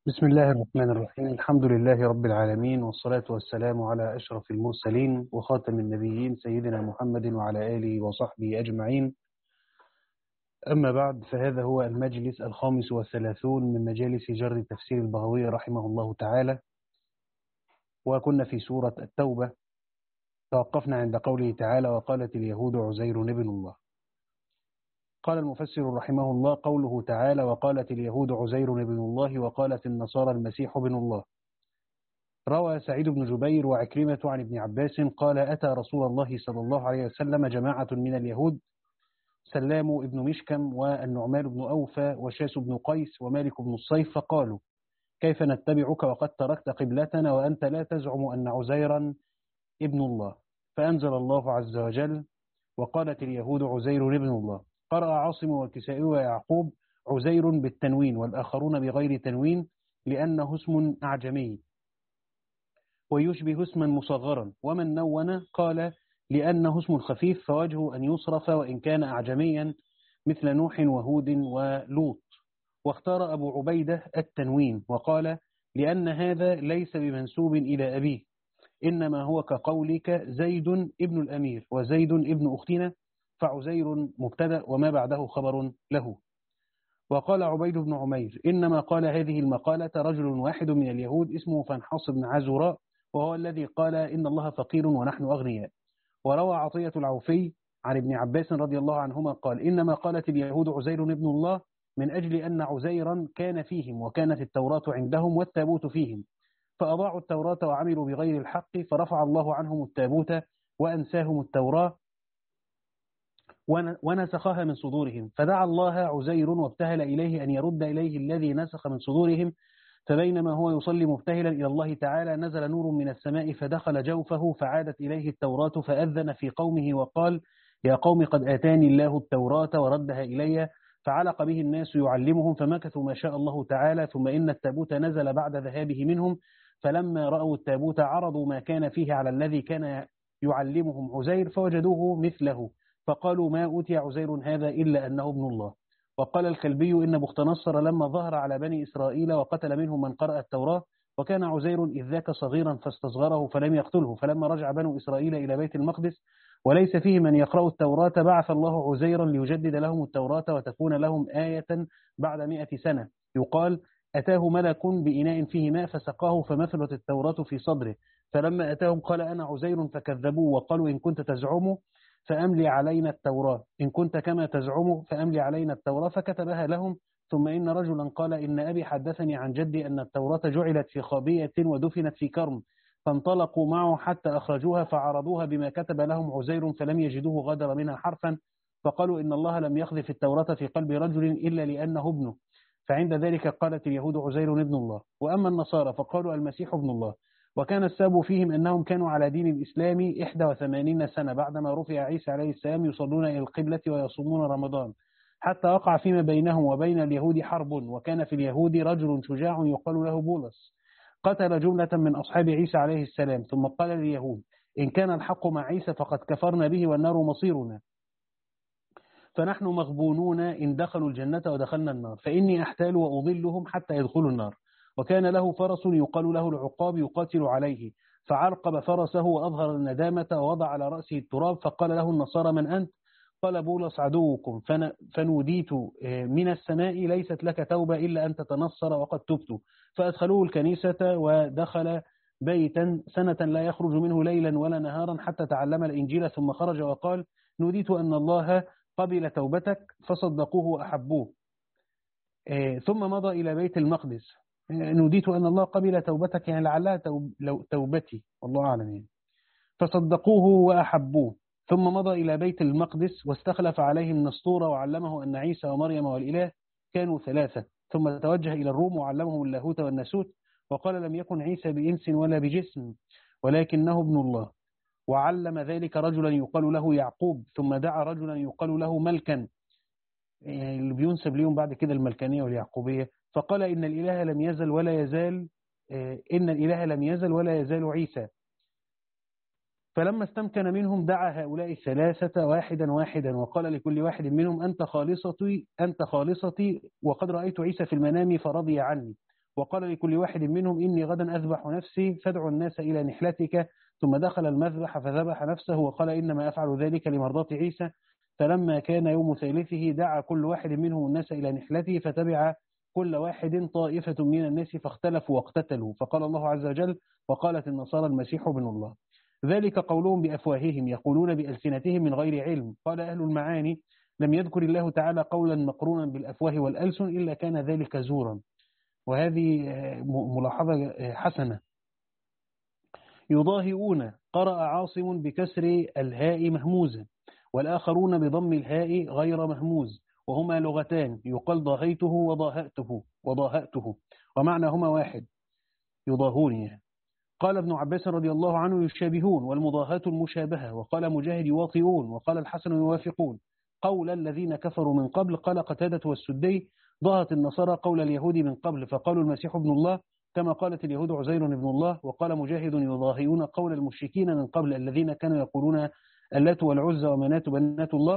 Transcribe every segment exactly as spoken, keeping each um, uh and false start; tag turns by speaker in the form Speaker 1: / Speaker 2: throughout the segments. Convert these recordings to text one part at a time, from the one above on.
Speaker 1: بسم الله الرحمن الرحيم. الحمد لله رب العالمين، والصلاة والسلام على أشرف المرسلين وخاتم النبيين سيدنا محمد وعلى آله وصحبه أجمعين. أما بعد، فهذا هو المجلس الخامس والثلاثون من مجالس جر تفسير البغوي رحمه الله تعالى. وكنا في سورة التوبة، توقفنا عند قوله تعالى: وقالت اليهود عزير ابن الله. قال المفسر رحمه الله: قوله تعالى وقالت اليهود عزير ابن الله وقالت النصارى المسيح ابن الله. روى سعيد بن جبير وعكرمة عن ابن عباس قال: أتى رسول الله صلى الله عليه وسلم جماعة من اليهود، سلام ابن مشكم والنعمان بن أوفى وشاس بن قيس ومالك بن الصيف، فقالوا: كيف نتبعك وقد تركت قبلتنا وأنت لا تزعم أن عزيرا ابن الله؟ فأنزل الله عز وجل: وقالت اليهود عزير ابن الله. قرأ عاصم والكسائي ويعقوب عزير بالتنوين والآخرون بغير تنوين لأنه اسم أعجمي ويشبه اسما مصغرا، ومن نون قال لأنه اسم خفيف فوجهه أن يصرف وإن كان أعجميا مثل نوح وهود ولوط. واختار أبو عبيدة التنوين وقال: لأن هذا ليس بمنسوب إلى أبيه، إنما هو كقولك زيد ابن الأمير وزيد ابن أختنا، فعزير مبتدأ وما بعده خبر له. وقال عبيد بن عمير: إنما قال هذه المقالة رجل واحد من اليهود اسمه فنحاص بن عزراء، وهو الذي قال إن الله فقير ونحن أغنياء. وروى عطية العوفي عن ابن عباس رضي الله عنهما قال: إنما قالت اليهود عزير ابن الله من أجل أن عزيرا كان فيهم وكانت التوراة عندهم والتابوت فيهم، فأضاعوا التوراة وعملوا بغير الحق، فرفع الله عنهم التابوت وأنساهم التوراة ونسخها من صدورهم، فدعا الله عزير وابتهل إليه أن يرد إليه الذي نسخ من صدورهم. فبينما هو يصلي مبتهلا إلى الله تعالى نزل نور من السماء فدخل جوفه، فعادت إليه التوراة، فأذن في قومه وقال: يا قوم قد آتاني الله التوراة وردها إلي. فعلق به الناس يعلمهم، فمكثوا ما شاء الله تعالى، ثم إن التابوت نزل بعد ذهابه منهم، فلما رأوا التابوت عرضوا ما كان فيه على الذي كان يعلمهم عزير فوجدوه مثله، فقالوا: ما أوتي عزير هذا إلا أنه ابن الله. وقال الكلبي: إن بخت نصر لما ظهر على بني إسرائيل وقتل منهم من قرأ التوراة، وكان عزير إذ ذاك صغيرا فاستصغره فلم يقتله، فلما رجع بنو إسرائيل إلى بيت المقدس وليس فيه من يقرأ التوراة بعث الله عزيرا ليجدد لهم التوراة وتكون لهم آية بعد مئة سنة. يقال: أتاه ملك بإناء فيه ماء فسقاه فمثلت التوراة في صدره، فلما أتاهم قال: أنا عزير، فكذبوا وقالوا: إن كنت تزعم فأملي علينا التوراة، إن كنت كما تزعم فأملي علينا التوراة، فكتبها لهم. ثم إن رجلا قال: إن أبي حدثني عن جدي أن التوراة جعلت في خابية ودفنت في كرم، فانطلقوا معه حتى أخرجوها فعرضوها بما كتب لهم عزير فلم يجدوه غدر منها حرفا، فقالوا: إن الله لم يقذف التوراة في قلب رجل إلا لأنه ابنه. فعند ذلك قالت اليهود عزير ابن الله. وأما النصارى فقالوا المسيح ابن الله. وكان السبب فيهم أنهم كانوا على دين الإسلام إحدى وثمانين سنة بعدما رفع عيسى عليه السلام، يصلون إلى القبلة ويصومون رمضان، حتى وقع فيما بينهم وبين اليهود حرب. وكان في اليهود رجل شجاع يقال له بولس، قتل جملة من أصحاب عيسى عليه السلام، ثم قال لليهود: إن كان الحق مع عيسى فقد كفرنا به والنار مصيرنا، فنحن مغبونون إن دخلوا الجنة ودخلنا النار، فإني أحتال وأضلهم حتى يدخلوا النار. وكان له فرس يقال له العقاب يقاتل عليه، فعرقب فرسه وأظهر الندامة ووضع على رأسه التراب، فقال له النصارى: من أنت؟ قال: بولس عدوكم. فنوديت من السماء: ليست لك توبة إلا أن تتنصر وقد تبت. فأدخلوه الكنيسة ودخل بيتا سنة لا يخرج منه ليلا ولا نهارا حتى تعلم الإنجيل، ثم خرج وقال: نوديت أن الله قبل توبتك، فصدقوه وأحبوه. ثم مضى إلى بيت المقدس. نوديت أن الله قبل توبتك، يعني لعلها توب لو توبتي، والله أعلم يعني. فصدقوه وأحبوه. ثم مضى إلى بيت المقدس واستخلف عليهم نسطورة وعلمه أن عيسى ومريم والإله كانوا ثلاثة. ثم توجه إلى الروم وعلمهم اللاهوت والناسوت، وقال: لم يكن عيسى بإنس ولا بجسم ولكنه ابن الله. وعلم ذلك رجلا يقال له يعقوب، ثم دعا رجلا يقال له ملكا، يعني اللي بينسب ليهم بعد كده الملكانية واليعقوبية، فقال: إن الإله لم يزل ولا يزال إن الإله لم يزل ولا يزال عيسى. فلما استمكن منهم دعا هؤلاء الثلاثة واحدا واحدا، وقال لكل واحد منهم: أنت خالصتي أنت خالصتي وقد رأيت عيسى في المنام فرضي عني. وقال لكل واحد منهم إني غدا أذبح نفسي فادعوا الناس إلى نحلتك. ثم دخل المذبح فذبح نفسه وقال إنما أفعل ذلك لمرضاة عيسى. فلما كان يوم ثالثه دعا كل واحد منهم الناس إلى نحلته فتبع كل واحد طائفة من الناس فاختلفوا واقتتلوا. فقال الله عز وجل وقالت النصارى المسيح ابن الله. ذلك قولهم بأفواههم يقولون بألسنتهم من غير علم. قال أهل المعاني لم يذكر الله تعالى قولا مقرونا بالأفواه والألسن إلا كان ذلك زورا. وهذه ملاحظة حسنة. يضاهئون قرأ عاصم بكسر الهاء مهموزا والآخرون بضم الهاء غير مهموز وهما لغتان يقال ضاهيته وضاهأته وضاهأته ومعناهما واحد يضاهوني. قال ابن عباس رضي الله عنه يشابهون والمضاهاة المشابهة. وقال مجاهد يواطئون. وقال الحسن يوافقون قول الذين كفروا من قبل. قال قتادة والسدي ضاهت النصارى قول اليهود من قبل فقالوا المسيح ابن الله كما قالت اليهود عزير ابن الله. وقال مجاهد يضاهئون قول المشركين من قبل الذين كانوا يقولون اللات والعزى ومنات بنات الله.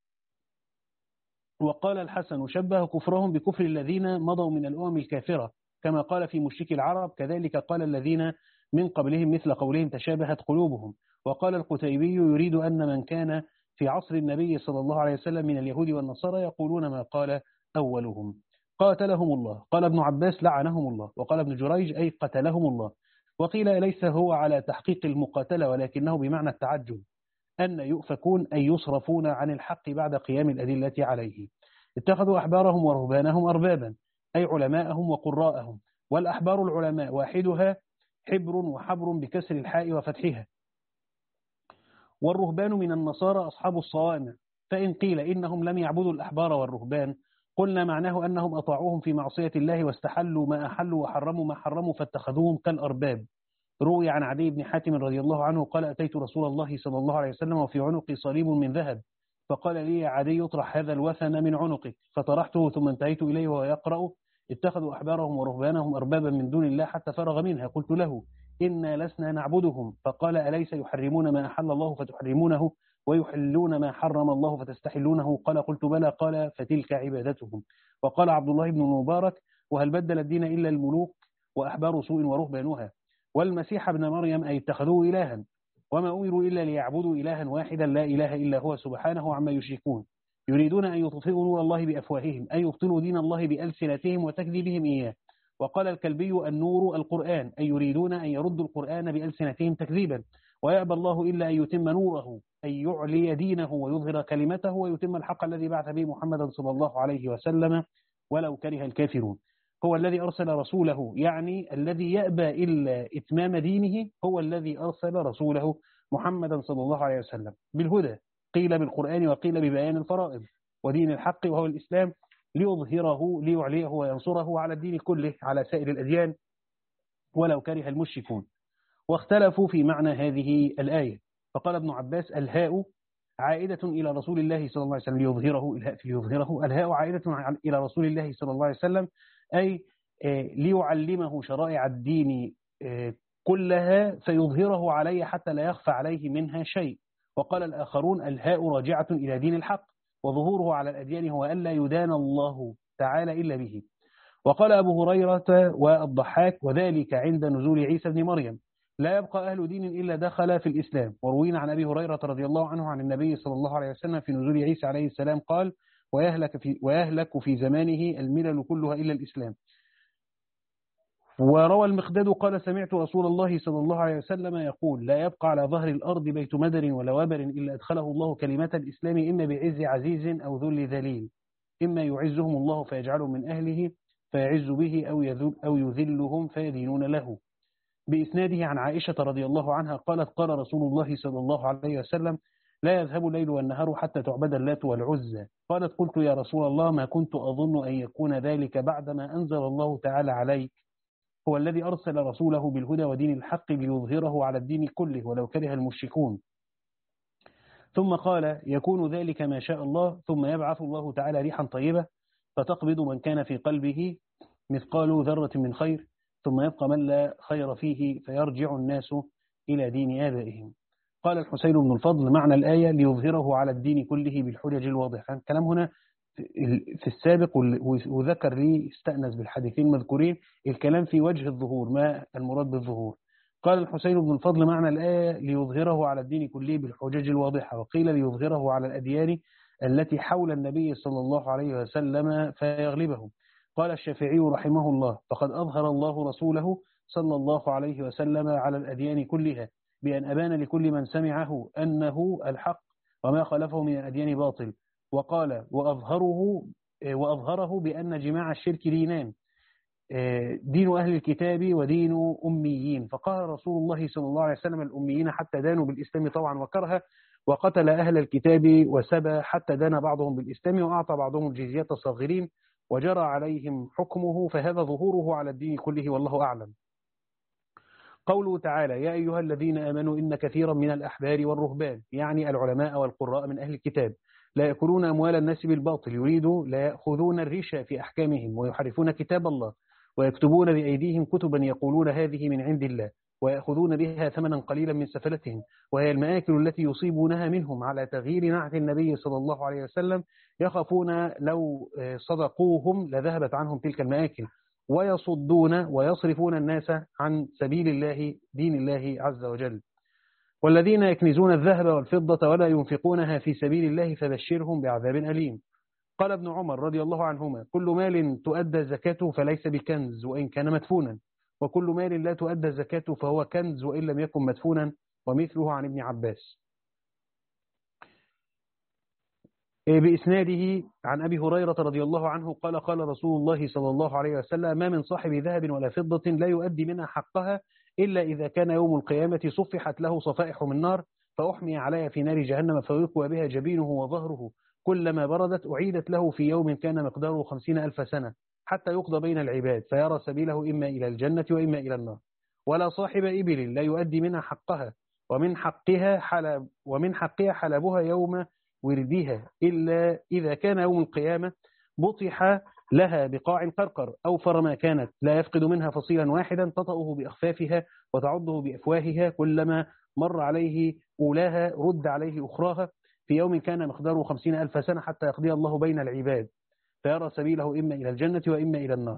Speaker 1: وقال الحسن شبه كفرهم بكفر الذين مضوا من الأمم الكافرة كما قال في مشرك العرب كذلك قال الذين من قبلهم مثل قولهم تشابهت قلوبهم. وقال القتيبي يريد أن من كان في عصر النبي صلى الله عليه وسلم من اليهود والنصارى يقولون ما قال أولهم قاتلهم الله. قال ابن عباس لعنهم الله. وقال ابن جريج أي قتلهم الله. وقيل ليس هو على تحقيق المقاتلة ولكنه بمعنى التعجب أن يؤفكون أي يصرفون عن الحق بعد قيام الأدلة عليه. اتخذوا أحبارهم ورهبانهم أربابا أي علماءهم وقراءهم. والأحبار العلماء واحدها حبر وحبر بكسر الحاء وفتحها. والرهبان من النصارى أصحاب الصوامع. فإن قيل إنهم لم يعبدوا الأحبار والرهبان قلنا معناه أنهم أطاعوهم في معصية الله واستحلوا ما أحلوا وحرموا ما حرموا فاتخذوهم كالأرباب. روي عن عدي بن حاتم رضي الله عنه قال أتيت رسول الله صلى الله عليه وسلم وفي عنقي صليب من ذهب فقال لي يا عدي اطرح هذا الوثن من عنقك فطرحته ثم انتهيت إليه وهو يقرأ اتخذوا أحبارهم ورهبانهم أربابا من دون الله حتى فرغ منها. قلت له إنا لسنا نعبدهم فقال أليس يحرمون ما أحل الله فتحرمونه ويحلون ما حرم الله فتستحلونه. قال قلت بلى. قال فتلك عبادتهم. وقال عبد الله بن المبارك وهل بدل الدين إلا الملوك وأحبار سوء ورهبانها. والمسيح ابن مريم أي اتخذوه إلها وما أمروا إلا ليعبدوا إلها واحدا لا إله إلا هو سبحانه عما يشركون. يريدون أن يطفئوا نور الله بأفواههم أي يبطلوا دين الله بألسنتهم وتكذيبهم إياه. وقال الكلبي النور القرآن أي يريدون أن يردوا القرآن بألسنتهم تكذيبا. ويأبى الله إلا أن يتم نوره أي يعلي دينه ويظهر كلمته ويتم الحق الذي بعث به محمدا صلى الله عليه وسلم ولو كره الكافرون. هو الذي أرسل رسوله يعني الذي يأبى إلا إتمام دينه هو الذي أرسل رسوله محمدا صلى الله عليه وسلم بالهدى قيل بالقرآن وقيل ببيان الفرائض ودين الحق وهو الإسلام ليظهره ليعليه وينصره على الدين كله على سائر الأديان ولو كره المشركون. واختلفوا في معنى هذه الآية. فقال ابن عباس الهاء عائدة إلى رسول الله صلى الله عليه وسلم ليظهره الهاء في ليظهره الهاء عائدة إلى رسول الله صلى الله عليه وسلم أي ليعلمه شرائع الدين كلها فيظهره عليه حتى لا يخفى عليه منها شيء. وقال الآخرون الهاء راجعة إلى دين الحق وظهوره على الأديان هو ألا يدان الله تعالى إلا به. وقال أبو هريرة والضحاك وذلك عند نزول عيسى بن مريم لا يبقى أهل دين إلا دخل في الإسلام. وروينا عن أبي هريرة رضي الله عنه عن النبي صلى الله عليه وسلم في نزول عيسى عليه السلام قال ويهلك في, ويهلك في زمانه الملل كلها إلا الإسلام. وروى المقداد قال سمعت رسول الله صلى الله عليه وسلم يقول لا يبقى على ظهر الأرض بيت مدر ولا وبر إلا أدخله الله كلمة الإسلام إما بعز عزيز أو ذل ذليل إما يعزهم الله فيجعلهم من أهله فيعز به أو, يذل أو يذلهم فيدينون له. بإسناده عن عائشة رضي الله عنها قالت قال رسول الله صلى الله عليه وسلم لا يذهب الليل والنهار حتى تعبد اللات والعزى. قالت قلت يا رسول الله ما كنت أظن أن يكون ذلك بعدما أنزل الله تعالى عليك هو الذي أرسل رسوله بالهدى ودين الحق ليظهره على الدين كله ولو كره المشركون. ثم قال يكون ذلك ما شاء الله ثم يبعث الله تعالى ريحا طيبة فتقبض من كان في قلبه مثقال ذرة من خير ثم يبقى من لا خير فيه فيرجع الناس إلى دين آبائهم. قال الحسين بن الفضل معنى الآية ليظهره على الدين كله بالحجج الواضحة. الكلام هنا في السابق وذكر لي استأنس بالحديثين المذكورين الكلام في وجه الظهور، ما المراد بالظهور. قال الحسين بن الفضل معنى الآية ليظهره على الدين كله بالحجج الواضحة، وقيل ليظهره على الأديان التي حول النبي صلى الله عليه وسلم فيغلبهم. قال الشافعي رحمه الله فقد أظهر الله رسوله صلى الله عليه وسلم على الأديان كلها بأن أبان لكل من سمعه أنه الحق وما خلفه من الأديان باطل. وقال وأظهره وأظهره بأن جماع الشرك دينان، دين أهل الكتاب ودين أميين. فقال رسول الله صلى الله عليه وسلم الأميين حتى دانوا بالإسلام طوعا وكرها، وقتل أهل الكتاب وسبى حتى دان بعضهم بالإسلام، وأعطى بعضهم الجزية صاغرين وجرى عليهم حكمه، فهذا ظهوره على الدين كله والله أعلم. قوله تعالى يا أيها الذين آمنوا إن كثيرا من الأحبار والرهبان، يعني العلماء والقراء من أهل الكتاب، لا يأكلون أموال الناس بالباطل، يريدوا لا يأخذون الرشا في أحكامهم ويحرفون كتاب الله ويكتبون بأيديهم كتبا يقولون هذه من عند الله ويأخذون بها ثمنا قليلا من سفلتهم، وهي المآكل التي يصيبونها منهم على تغيير نعت النبي صلى الله عليه وسلم، يخافون لو صدقوهم لذهبت عنهم تلك المآكل، ويصدون ويصرفون الناس عن سبيل الله دين الله عز وجل. والذين يكنزون الذهب والفضة ولا ينفقونها في سبيل الله فبشرهم بعذاب أليم. قال ابن عمر رضي الله عنهما كل مال تؤدى زكاته فليس بكنز وإن كان مدفونا، وكل مال لا تؤدى زكاته فهو كنز وإن لم يكن مدفونا، ومثله عن ابن عباس. بإسناده عن أبي هريرة رضي الله عنه قال قال رسول الله صلى الله عليه وسلم ما من صاحب ذهب ولا فضة لا يؤدي منها حقها إلا إذا كان يوم القيامة صفحت له صفائح من نار فأحمي عليها في نار جهنم فيقوى بها جبينه وظهره، كلما بردت أعيدت له في يوم كان مقداره خمسين ألف سنة حتى يقضى بين العباد فيرى سبيله إما إلى الجنة وإما إلى النار. ولا صاحب إبل لا يؤدي منها حقها ومن حقها حلب ومن حقها حلبها يوم وردها إلا إذا كان يوم القيامة بطح لها بقاع قرقر أوفر ما كانت لا يفقد منها فصيلا واحدا تطأه بأخفافها وتعضه بأفواهها، كلما مر عليه أولاها رد عليه أخراها في يوم كان مقداره خمسين ألف سنة حتى يقضي الله بين العباد فيرى سبيله إما إلى الجنة وإما إلى النار.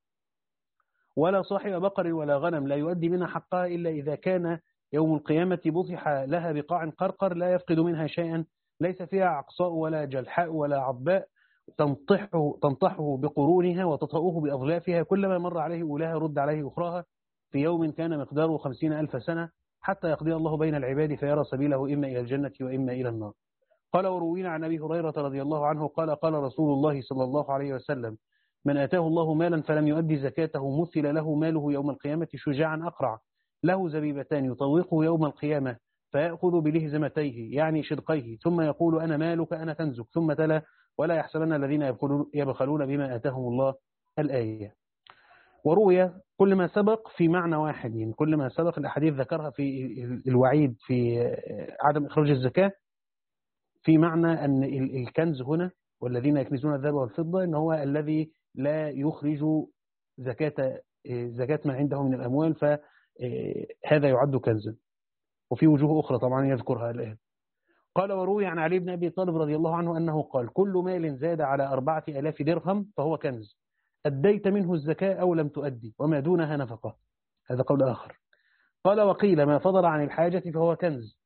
Speaker 1: ولا صاحب بقر ولا غنم لا يؤدي منها حقها إلا إذا كان يوم القيامة بطح لها بقاع قرقر لا يفقد منها شيئا ليس فيها عقصاء ولا جلحاء ولا عضباء تنطحه, تنطحه بقرونها وتطأه بأظلافها، كلما مر عليه أولاها رد عليه أخراها في يوم كان مقداره خمسين ألف سنة حتى يقضي الله بين العباد فيرى سبيله إما إلى الجنة وإما إلى النار. قال وروينا عن أبي هريرة رضي الله عنه قال قال رسول الله صلى الله عليه وسلم من آتاه الله مالا فلم يؤدي زكاته مثل له ماله يوم القيامة شجاعا أقرع له زبيبتان يطوقه يوم القيامة فيأخذ بلهزمتيه يعني شدقيه ثم يقول أنا مالك أنا كنزك، ثم تلا ولا يحسبن الذين يبخلون بما آتاهم الله الآية. وروي كل ما سبق في معنى واحد، يعني كل ما سبق الأحاديث ذكرها في الوعيد في عدم إخراج الزكاة في معنى أن الكنز هنا والذين يكنزون الذهب والفضة إن هو الذي لا يخرج زكاة زكاة ما عنده من الأموال فهذا يعد كنزا، وفي وجوه أخرى طبعا يذكرها الآن. قال وروي عن علي بن أبي طالب رضي الله عنه أنه قال كل مال زاد على أربعة آلاف درهم فهو كنز أديت منه الزكاة أو لم تؤدي وما دونها نفقة. هذا قول آخر. قال وقيل ما فضل عن الحاجة فهو كنز.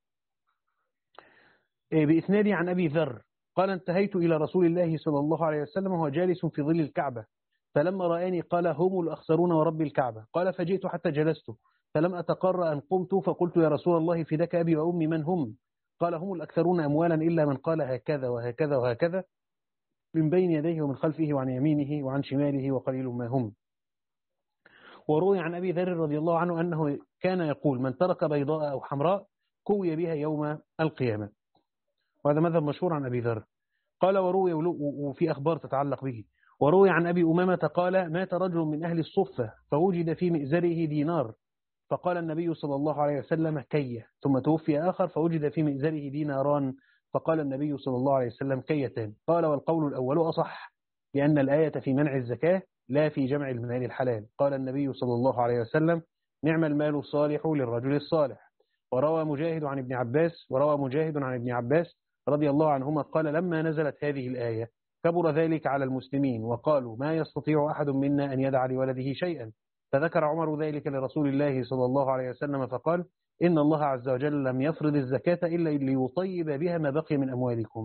Speaker 1: بإسنادي عن أبي ذر قال انتهيت إلى رسول الله صلى الله عليه وسلم وهو جالس في ظل الكعبة فلما رآني قال هم الأخسرون ورب الكعبة. قال فجئت حتى جلست فلم أتقر أن قمت فقلت يا رسول الله فداك أبي وأمي من هم؟ قال هم الأكثرون أموالا إلا من قال هكذا وهكذا وهكذا من بين يديه ومن خلفه وعن يمينه وعن شماله وقليل ما هم. وروي عن أبي ذر رضي الله عنه أنه كان يقول من ترك بيضاء أو حمراء كوي بها يوم القيامة، وهذا مذهب مشهور عن أبي ذر. قال وروي وفي أخبار تتعلق به. وروي عن أبي أمامة قال مات رجل من أهل الصفة فوجد في مئزره دينار فقال النبي صلى الله عليه وسلم كيه، ثم توفي آخر فوجد في مئزره ديناران فقال النبي صلى الله عليه وسلم كيتان. قال والقول الأول أصح لأن الآية في منع الزكاة لا في جمع المال الحلال. قال النبي صلى الله عليه وسلم نعم المال الصالح للرجل الصالح. وروى مجاهد عن ابن عباس وروى مجاهد عن ابن عباس رضي الله عنهما قال لما نزلت هذه الآية كبر ذلك على المسلمين وقالوا ما يستطيع أحد منا أن يدع لولده شيئا، فذكر عمر ذلك لرسول الله صلى الله عليه وسلم فقال إن الله عز وجل لم يفرض الزكاة إلا ليطيب بها ما بقي من أموالكم.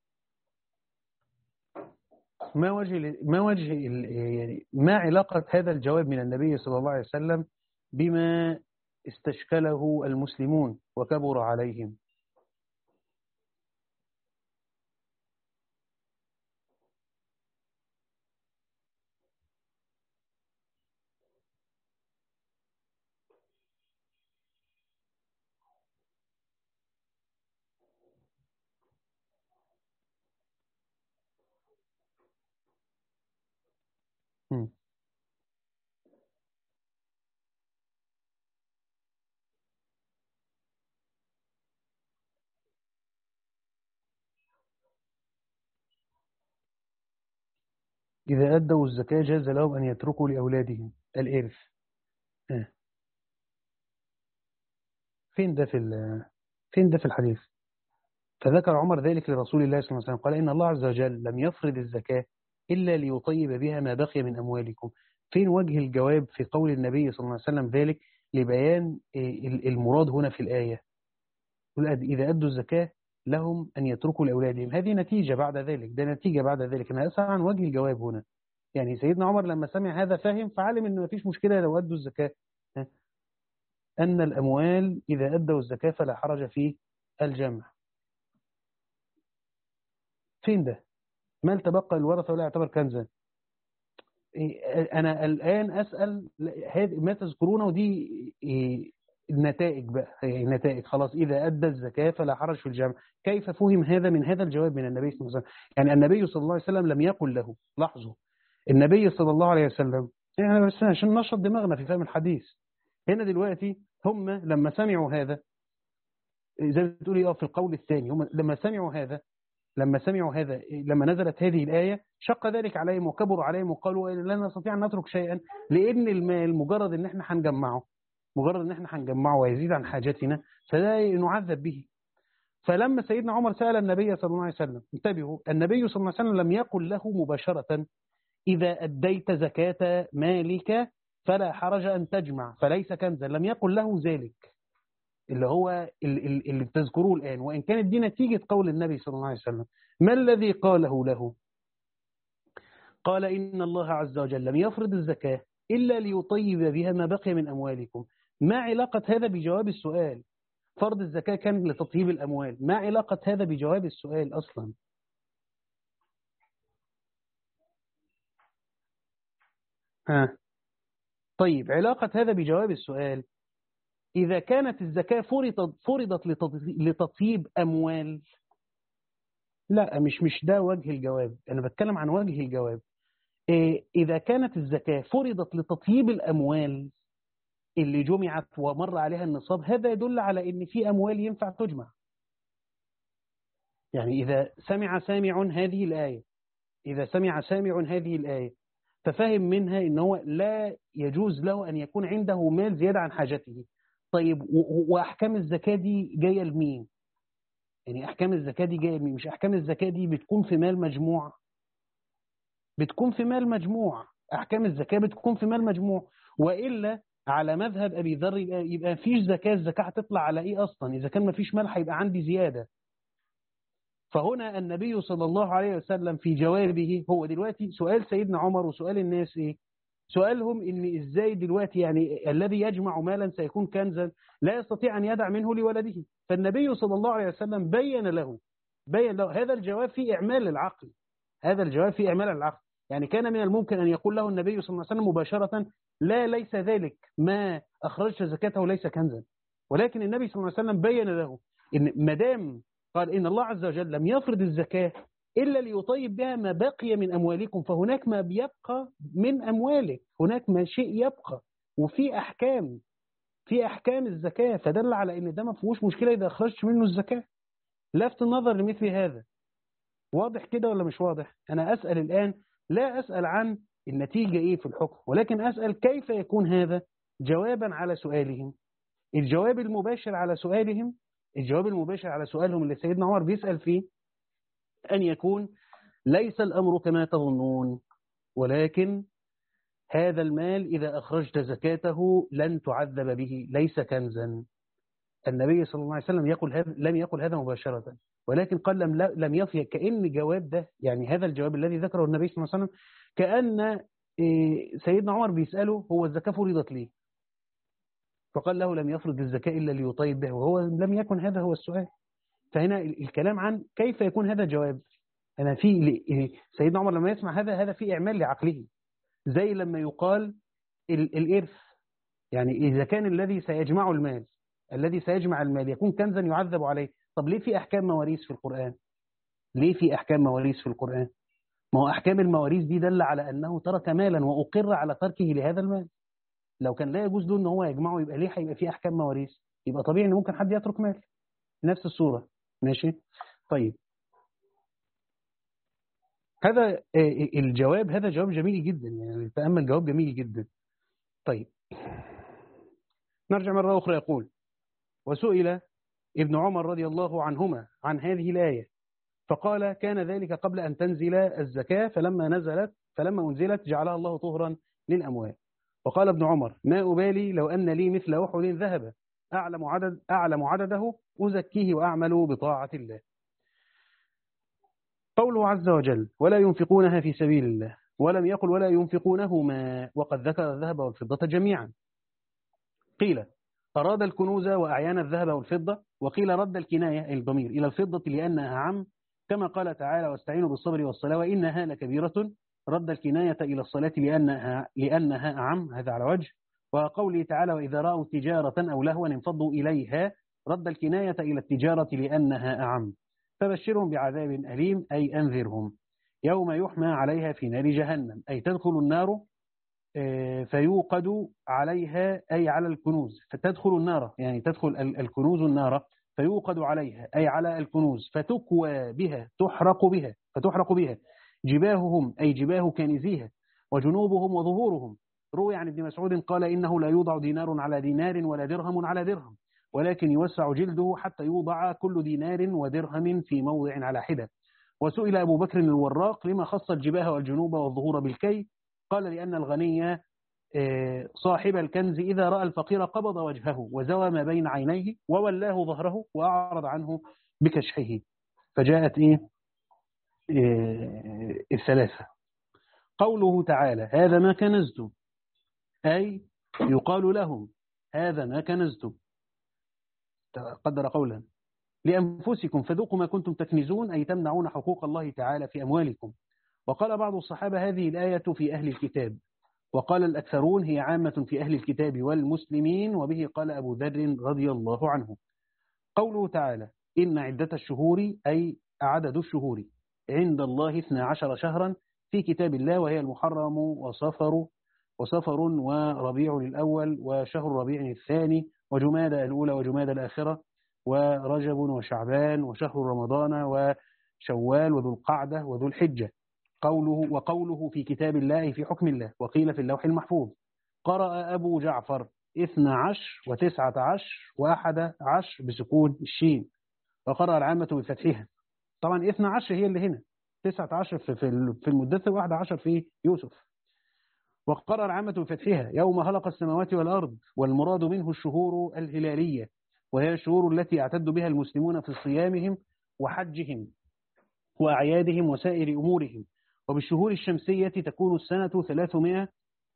Speaker 1: ما وجه ما وجه يعني ما علاقة هذا الجواب من النبي صلى الله عليه وسلم بما استشكله المسلمون وكبر عليهم؟ م. إذا أدوا الزكاة جاز لهم أن يتركوا لأولادهم الإرث. آه. فين ده في فين ده في الحديث؟ فذكر عمر ذلك لرسول الله صلى الله عليه وسلم قال إن الله عز وجل لم يفرض الزكاة إلا ليطيب بها ما بقي من أموالكم. فين وجه الجواب في قول النبي صلى الله عليه وسلم ذلك لبيان المراد هنا في الآية؟ إذا أدوا الزكاة لهم أن يتركوا لأولادهم. هذه نتيجة بعد ذلك، ده نتيجة بعد ذلك. أنا أسأل عن وجه الجواب هنا. يعني سيدنا عمر لما سمع هذا فهم فعلم أنه ما فيش مشكلة لو أدوا الزكاة، أن الأموال إذا أدوا الزكاة فلا حرج في الجمع. فين ده؟ مال تبقى الورثة ولا يعتبر كنزا؟ أنا الآن أسأل ما تذكرونه دي النتائج بقى، النتائج خلاص إذا أدى الزكاة فلا حرج في الجمع. كيف فهم هذا من هذا الجواب من النبي صلى الله عليه وسلم؟ يعني النبي صلى الله عليه وسلم لم يقل له، لاحظوا النبي صلى الله عليه وسلم، يعني بس عشان نشط دماغنا في فهم الحديث. هنا دلوقتي هم لما سمعوا هذا زي ما بتقولي اه في القول الثاني، هم لما سمعوا هذا لما سمعوا هذا لما نزلت هذه الآية شق ذلك عليهم وكبروا عليهم وقالوا لا نستطيع أن نترك شيئا، لأن المال مجرد ان احنا هنجمعه مجرد ان احنا هنجمعه ويزيد عن حاجتنا فلا نعذب به. فلما سيدنا عمر سأل النبي صلى الله عليه وسلم، انتبهوا، النبي صلى الله عليه وسلم لم يقل له مباشرة إذا أديت زكاة مالك فلا حرج أن تجمع فليس كنزا، لم يقل له ذلك اللي هو اللي بتذكروه الآن، وإن كانت دي نتيجة قول النبي صلى الله عليه وسلم. ما الذي قاله له؟ قال إن الله عز وجل لم يفرض الزكاة إلا ليطيب بها ما بقي من أموالكم. ما علاقة هذا بجواب السؤال؟ فرض الزكاة كان لتطيب الأموال، ما علاقة هذا بجواب السؤال أصلا؟ ها طيب علاقة هذا بجواب السؤال، إذا كانت الزكاة فرضت فرضت لتطيب أموال، لا مش مش ده وجه الجواب، أنا بتكلم عن وجه الجواب. إذا كانت الزكاة فرضت لتطيب الأموال اللي جمعت ومر عليها النصاب، هذا يدل على إن في أموال ينفع تجمع. يعني إذا سمع سامع هذه الآية إذا سمع سامع هذه الآية ففهم منها إن هو لا يجوز له أن يكون عنده مال زيادة عن حاجته. طيب وأحكام الزكاة دي جاية لمين؟ يعني أحكام الزكاة دي جاية لمين؟ مش أحكام الزكاة دي بتكون في مال مجموع بتكون في مال مجموع أحكام الزكاة بتكون في مال مجموع. وإلا على مذهب أبي ذر يبقى مفيش زكاة، الزكاة هتطلع على إيه أصلا؟ إذا كان مفيش مال هيبقى عندي زيادة. فهنا النبي صلى الله عليه وسلم في جوابه، هو دلوقتي سؤال سيدنا عمر وسؤال الناس إيه؟ سؤالهم إن إزاي دلوقتي يعني الذي يجمع مالا سيكون كنزا لا يستطيع أن يدع منه لولده. فالنبي صلى الله عليه وسلم بين له بين له هذا الجواب في إعمال العقل هذا الجواب في إعمال العقل. يعني كان من الممكن أن يقول له النبي صلى الله عليه وسلم مباشرة لا ليس ذلك، ما أخرجت زكاته ليس كنزا. ولكن النبي صلى الله عليه وسلم بين له إن مدام قال إن الله عز وجل لم يفرض الزكاة إلا ليطيب بها ما بقي من أموالكم، فهناك ما بيبقى من أموالك، هناك ما شيء يبقى، وفي أحكام في أحكام الزكاة، فدل على إن ده ما فيهوش مشكلة إذا أخرجت منه الزكاة. لفت النظر لمثل هذا. واضح كده ولا مش واضح؟ أنا أسأل الآن لا أسأل عن النتيجة إيه في الحكم، ولكن أسأل كيف يكون هذا جوابا على سؤالهم. الجواب المباشر على سؤالهم الجواب المباشر على سؤالهم اللي سيدنا عمر بيسأل فيه أن يكون ليس الأمر كما تظنون، ولكن هذا المال إذا أخرجت زكاته لن تعذب به، ليس كنزا. النبي صلى الله عليه وسلم يقول هذا، لم يقل هذا مباشرة، ولكن قال لم لم يفي، كأن جواب ده يعني هذا الجواب الذي ذكره النبي صلى الله عليه وسلم كأن سيدنا عمر بيسأله هو الزكاة فرضت ليه؟ فقال له لم يفرض الزكاة إلا ليطيب به، وهو لم يكن هذا هو السؤال. فهنا الكلام عن كيف يكون هذا جواب. أنا في سيدنا عمر لما يسمع هذا هذا في إعمال لعقله، زي لما يقال الإرث، يعني إذا كان الذي سيجمع المال الذي سيجمع المال يكون كنزا يعذب عليه، طب ليه في أحكام مواريث في القرآن؟ ليه في أحكام مواريث في القرآن؟ ما هو أحكام المواريث دي دل على أنه ترك مالا وأقر على تركه لهذا المال. لو كان لا يجوز له أن هو يجمعه، يبقى ليه هيبقى في أحكام مواريث؟ يبقى طبيعي أن ممكن حد يترك مال. نفس الصورة. ماشي. طيب هذا الجواب، هذا جواب جميل جدا، يعني تأمل جواب جميل جدا. طيب نرجع مرة أخرى. يقول وسئل ابن عمر رضي الله عنهما عن هذه الآية فقال كان ذلك قبل أن تنزل الزكاة، فلما نزلت فلما أنزلت جعلها الله طهرا للأموال. وقال ابن عمر ما أبالي لو أن لي مثل أحد ذهب أعلم عدد أعلم عدده أزكيه وأعمل بطاعة الله. قوله عز وجل ولا ينفقونها في سبيل الله، ولم يقل ولا ينفقونهما، وقد ذكر الذهب والفضة جميعا. قيل أراد الكنوز وأعيان الذهب والفضة، وقيل رد الكناية الضمير إلى الفضة لأنها عم، كما قال تعالى واستعينوا بالصبر والصلاة وإنها لكبيرة، رد الكناية إلى الصلاة لأنها, لأنها أعم، هذا على وجه. وقوله تعالى وإذا رأوا تجارة أو لهوا انفضوا إليها، رد الكناية إلى التجارة لأنها أعم. فبشرهم بعذاب أليم أي أنذرهم يوم يحمى عليها في نار جهنم، أي تدخل النار فيوقد عليها أي على الكنوز، فتدخل النار يعني تدخل الكنوز النار، فيوقد عليها أي على الكنوز، فتكوى بها تحرق بها فتحرق بها جباههم أي جباه كنزيها، وجنوبهم وظهورهم. روي عن ابن مسعود قال إنه لا يوضع دينار على دينار ولا درهم على درهم، ولكن يوسع جلده حتى يوضع كل دينار ودرهم في موضع على حدة. وسئل أبو بكر الوراق لما خص الجباه والجنوب والظهور بالكي، قال لأن الغني صاحب الكنز إذا رأى الفقير قبض وجهه وزوى ما بين عينيه وولاه ظهره وأعرض عنه بكشحه. فجاءت إيه؟ إيه الثلاثة. قوله تعالى هذا ما كنزتم، أي يقال لهم هذا ما كنزتم، قدر قولا لأنفسكم فذوقوا ما كنتم تكنزون، أي تمنعون حقوق الله تعالى في أموالكم. وقال بعض الصحابة هذه الآية في أهل الكتاب، وقال الأكثرون هي عامة في أهل الكتاب والمسلمين، وبه قال أبو ذر رضي الله عنه. قوله تعالى إن عدة الشهور أي عدد الشهور عند الله اثنا عشر شهرا في كتاب الله، وهي المحرم وصفر وصفر وربيع الأول وشهر ربيع الثاني وجمادى الأولى وجمادى الآخرة ورجب وشعبان وشهر رمضان وشوال وذو القعدة وذو الحجة. قوله وقوله في كتاب الله في حكم الله، وقيل في اللوح المحفوظ. قرأ أبو جعفر اثنا عشر وتسعة عشر وأحد عشر بسكون الشين، وقرأ العامة بفتحها. طبعا اثنا عشر هي اللي هنا، تسعة عشر في في المدثر، واحد عشر في يوسف. وقرأ العامة بفتحها يوم خلق السماوات والأرض، والمراد منه الشهور الهلالية، وهي الشهور التي يعتد بها المسلمون في صيامهم وحجهم وأعيادهم وسائر أمورهم. وبالشهور الشمسية تكون السنة ثلاثمائة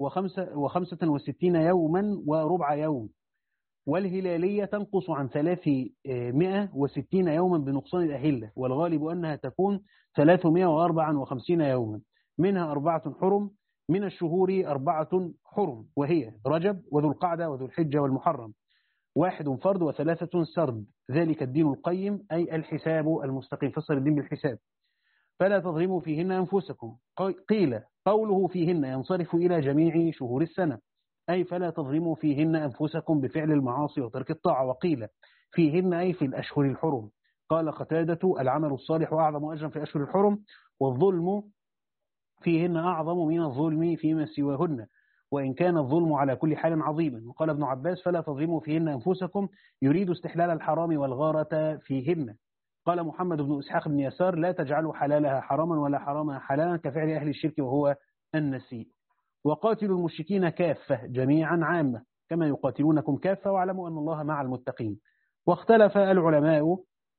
Speaker 1: وخمسة وستين يوما وربع يوم، والهلالية تنقص عن ثلاثمائة وستين يوما بنقصان الأهلة، والغالب أنها تكون ثلاثمائة وأربعة وخمسين يوما، منها أربعة حرم من الشهور أربعة حرم، وهي رجب وذو القعدة وذو الحجة والمحرم، واحد فرد وثلاثة سرد، ذلك الدين القيم أي الحساب المستقيم، فصل الدين بالحساب. فلا تظلموا فيهن أنفسكم. قيل قوله فيهن ينصرف إلى جميع شهور السنة، أي فلا تظلموا فيهن أنفسكم بفعل المعاصي وترك الطاعة. وقيل فيهن أي في الأشهر الحرم. قال قتادة العمل الصالح أعظم أجرا في أشهر الحرم، والظلم فيهن أعظم من الظلم فيما سواهن، وإن كان الظلم على كل حال عظيما. وقال ابن عباس فلا تظلموا فيهن أنفسكم، يريد استحلال الحرام والغارة فيهن. قال محمد بن إسحاق بن يسار لا تجعلوا حلالها حراما ولا حرامها حلالا كفعل أهل الشرك وهو النسيء. وقاتلوا المشركين كافة جميعا عامة كما يقاتلونكم كافة واعلموا أن الله مع المتقين. واختلف العلماء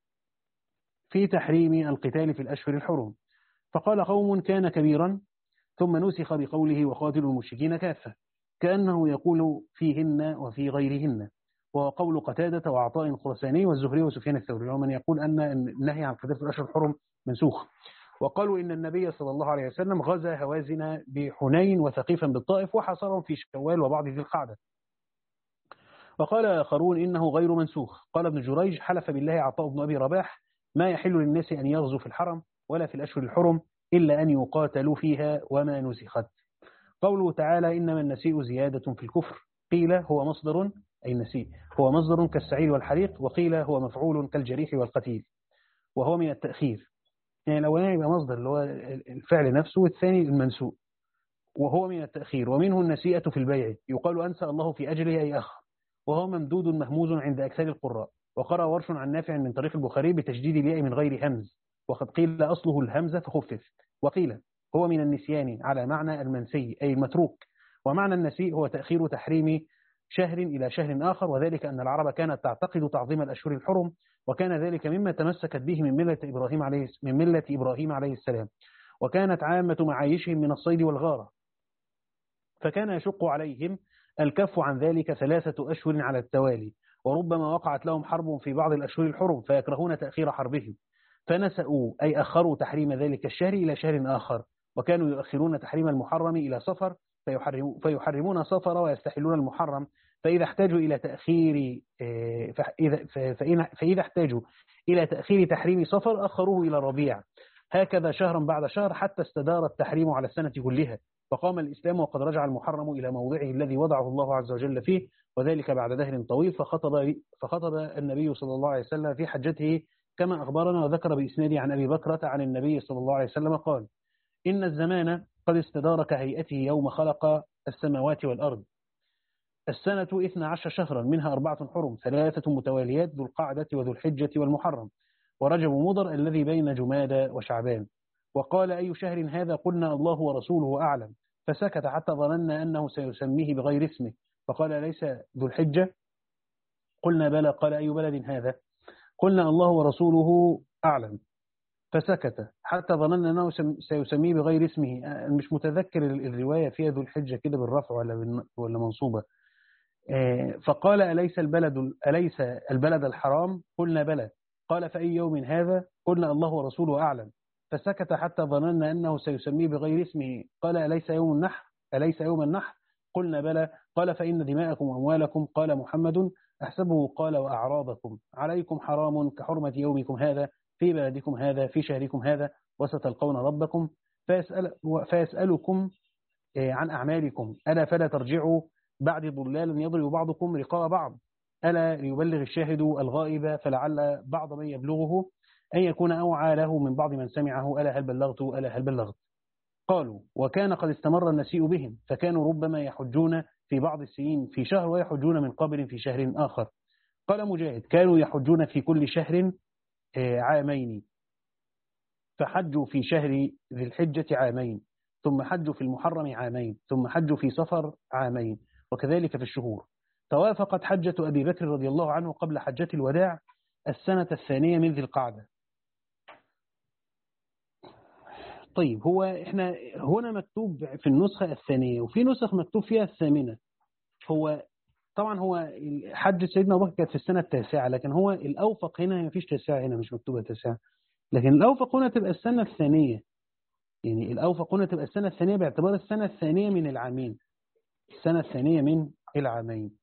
Speaker 1: في تحريم القتال في الأشهر الحرم، فقال قوم كان كبيرا ثم نسخ بقوله وقاتلوا المشركين كافة كأنه يقول فيهن وفي غيرهن، وهو قول قتادة وعطاء خرساني والزهري وسفيان الثوري، ومن يقول أن النهي عن القتال في الأشهر الحرم منسوخ. وقالوا إن النبي صلى الله عليه وسلم غزا هوازن بحنين وثقيفا بالطائف وحصرهم في شوال وبعض ذي القعدة. وقال آخرون إنه غير منسوخ. قال ابن جريج حلف بالله عطاء بن أبي رباح ما يحل للناس أن يغزوا في الحرم ولا في الأشهر الحرم إلا أن يقاتلوا فيها وما نسخت. قوله تعالى إنما النسيء زيادة في الكفر، قيل هو مصدر أي النسيء هو مصدر كالسعير والحريق، وقيل هو مفعول كالجريح والقتيل، وهو من التأخير. يعني الأولاني يبقى مصدر اللي هو الفعل نفسه، والثاني المنسوء وهو من التأخير. ومنه النسيئة في البيع، يقال أنسى الله في أجله أي أخر، وهو ممدود مهموز عند أكثر القراء. وقرأ ورش عن نافع من طريق البخاري بتشديد الياء من غير همز، وقد قيل أصله الهمزة فخفف. وقيل هو من النسيان على معنى المنسي أي المتروك. ومعنى النسيء هو تأخير تحريم شهر إلى شهر آخر، وذلك أن العرب كانت تعتقد تعظيم الأشهر الحرم، وكان ذلك مما تمسكت به من ملة إبراهيم عليه من ملة إبراهيم عليه السلام، وكانت عامة معايشهم من الصيد والغارة، فكان يشق عليهم الكف عن ذلك ثلاثة أشهر على التوالي، وربما وقعت لهم حرب في بعض الأشهر الحرم فيكرهون تأخير حربهم، فنسأوا أي أخروا تحريم ذلك الشهر إلى شهر آخر، وكانوا يؤخرون تحريم المحرم إلى صفر فيحرم فيحرمون صفر ويستحلون المحرم، فإذا احتاجوا إلى تأخير فإذا فإذا احتاجوا إلى تأخير تحريم صفر أخروه إلى ربيع، هكذا شهرا بعد شهر حتى استدار التحريم على السنة كلها، فقام الإسلام وقد رجع المحرم إلى موضعه الذي وضعه الله عز وجل فيه، وذلك بعد دهر طويل. فخطب فخطب النبي صلى الله عليه وسلم في حجته كما أخبرنا، وذكر بإسناده عن أبي بكرة عن النبي صلى الله عليه وسلم قال إن الزمان قد استدار كهيئته يوم خلق السماوات والأرض، السنة اثنا عشر شهرا منها أربعة حرم ثلاثة متواليات ذو القعدة وذو الحجة والمحرم ورجب مضر الذي بين جمادى وشعبان. وقال أي شهر هذا؟ قلنا الله ورسوله أعلم، فسكت حتى ظننا أنه سيسميه بغير اسمه، فقال ليس ذو الحجة؟ قلنا بلى. قال أي بلد هذا؟ قلنا الله ورسوله أعلم، فسكت حتى ظننا أنه سيسميه بغير اسمه. مش متذكر الرواية فيها ذو الحجة كده بالرفع ولا ولا منصوبة. فقال أليس البلد أليس البلد الحرام؟ قلنا بلى. قال فأي يوم هذا؟ قلنا الله ورسوله أعلم، فسكت حتى ظننا أنه سيسميه بغير اسمه. قال أليس يوم النحر؟ أليس يوم النحر؟ قلنا بلى. قال فإن دماءكم وأموالكم، قال محمد أحسبه قال وأعراضكم عليكم حرام كحرمة يومكم هذا في بلدكم هذا في شهركم هذا، وستلقون ربكم فيسأل فيسألكم عن أعمالكم، ألا فلا ترجعوا بعد ضلالا يضرب بعضكم رقاب بعض، ألا ليبلغ الشاهد الغائب فلعل بعض من يبلغه أن يكون أوعى له من بعض من سمعه، ألا هل بلغت ألا هل بلغت. قالوا وكان قد استمر النسيء بهم، فكانوا ربما يحجون في بعض السنين في شهر ويحجون من قبل في شهر آخر. قال مجاهد كانوا يحجون في كل شهر عامين، فحجوا في شهر ذي الحجة عامين، ثم حجوا في المحرم عامين، ثم حجوا في صفر عامين، وكذلك في الشهور. توافقت حجة أبي بكر رضي الله عنه قبل حجة الوداع السنة الثانية من ذي القعدة. طيب هو احنا هنا مكتوب في النسخة الثانية، وفي نسخ مكتوب فيها الثامنة. هو طبعا هو حج سيدنا أبو بكر كانت في السنة التاسعة، لكن هو الأوفق هنا مفيش تاسعة، هنا مش مكتوبة تاسعة، لكن الأوفق هنا تبقى السنة الثانية. يعني الأوفق هنا تبقى السنة الثانية باعتبار السنة الثانية من العامين، السنة الثانية من العامين.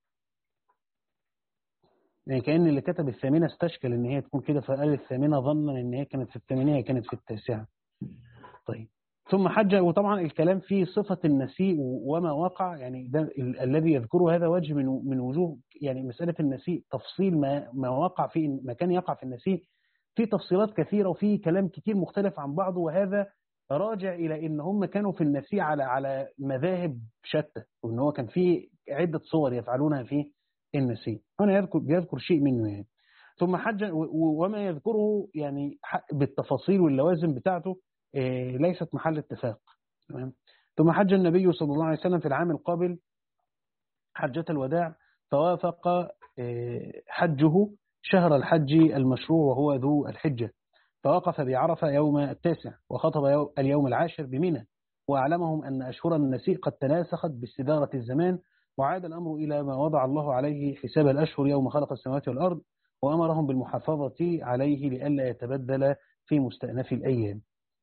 Speaker 1: يعني كأن اللي كتب الثامنة استشكل ان هي تكون كده، فقال الثامنة ظنا ان هي كانت في الثامنية، كانت في التاسعة. طيب ثم حج، وطبعا الكلام فيه صفة النسيء وما وقع، يعني ده ال الذي يذكره هذا وجه من من وجوه، يعني مسألة النسيء تفصيل ما ما وقع في ما كان يقع في النسيء في تفصيلات كثيرة وفي كلام كتير مختلف عن بعضه، وهذا راجع إلى إن هم كانوا في النسيء على على مذاهب شتى، وإن هو كان في عدة صور يفعلونها في النسيء. أنا يذكر بيذكر شيء منه يعني. ثم حج، وما يذكره يعني بالتفاصيل واللوازم بتاعته ليست محل اتفاق. تمام. ثم حج النبي صلى الله عليه وسلم في العام القابل حجة الوداع، فوافق حجه شهر الحج المشروع وهو ذو الحجة، فوقف بعرفة يوم التاسع، وخطب اليوم العاشر بمنى، وأعلمهم أن أشهر النسيء قد تناسخت باستدارة الزمان، وعاد الأمر إلى ما وضع الله عليه حساب الأشهر يوم خلق السماوات والأرض، وأمرهم بالمحافظة عليه لئلا يتبدل في مستأنف الأيام.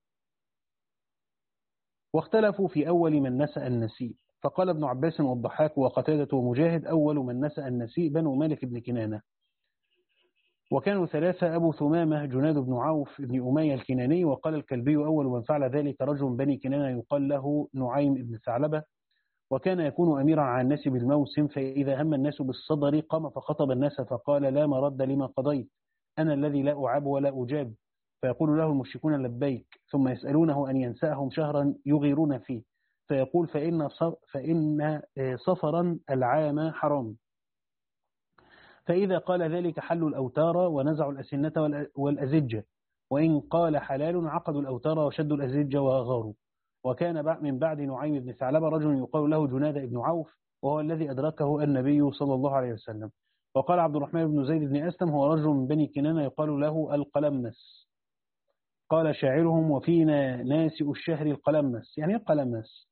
Speaker 1: واختلفوا في أول من نسأ النسيء، فقال ابن عباس والضحاك وقتادة ومجاهد: أول من نسأ النسيء بنو مالك بن كنانة، وكانوا ثلاثة: أبو ثمامة جناد بن عوف بن أمية الكناني. وقال الكلبي: أول من فعل ذلك رجل من بني كنانة يقال له نعيم بن ثعلبة، وكان يكون أميرا على الناس بالموسم، فإذا هم الناس بالصدر قام فخطب الناس فقال: لا مرد لما قضيت، أنا الذي لا أعاب ولا أجاب. فيقول له المشركون: لبيك. ثم يسألونه أن ينسأهم شهرا يغيرون فيه، فيقول: فإن فإن صفرا العام حرام. فإذا قال ذلك حلوا الأوتار ونزعوا الأسنة والأزجة، وإن قال حلال عقدوا الأوتار وشدوا الأزجة وغاروا. وكان من بعد نعيم بن ثعلبة رجل يقال له جناد بن عوف، وهو الذي أدركه النبي صلى الله عليه وسلم. وقال عبد الرحمن بن زيد بن أسلم: هو رجل من بني كنانة يقال له القلمس. قال شاعرهم: وفينا ناسئ الشهر القلمس. يعني القلمس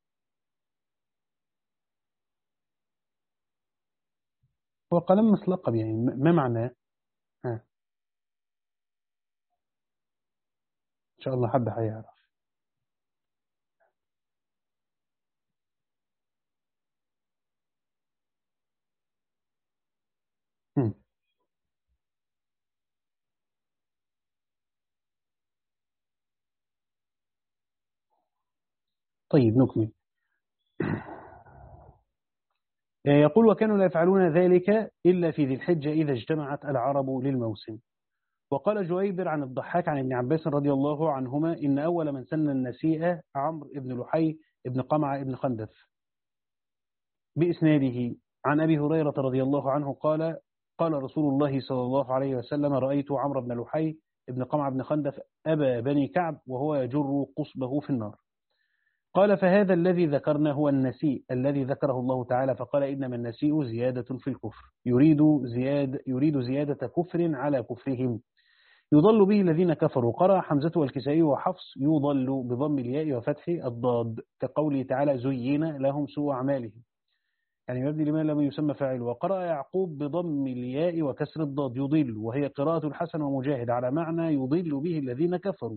Speaker 1: هو قلمس لقب، يعني ما معناه؟ ها. إن شاء الله حد هيعرف. طيب نكمل. يقول: وكانوا لا يفعلون ذلك إلا في ذي الحجة إذا اجتمعت العرب للموسم. وقال جويبر عن الضحاك عن ابن عباس رضي الله عنهما: إن أول من سن النسيء عمرو بن لحي بن قمعة بن خندف، بإسناده عن أبي هريرة رضي الله عنه قال: قال رسول الله صلى الله عليه وسلم: رأيت عمرو بن لحي بن قمعة بن خندف أبا بني كعب وهو يجر قصبه في النار. قال: فهذا الذي ذكرنا هو النسيء الذي ذكره الله تعالى، فقال: إنما النسيء زيادة في الكفر، يريد زياد يريد زيادة كفر على كفرهم، يضل به الذين كفروا. قرأ حمزة والكسائي وحفص: يضل بضم الياء وفتح الضاد، كقوله تعالى: زين لهم سوء أعمالهم، يعني مبني لما لم يسمى فاعل. وقرأ يعقوب بضم الياء وكسر الضاد: يضل، وهي قراءة الحسن ومجاهد على معنى يضل به الذين كفروا.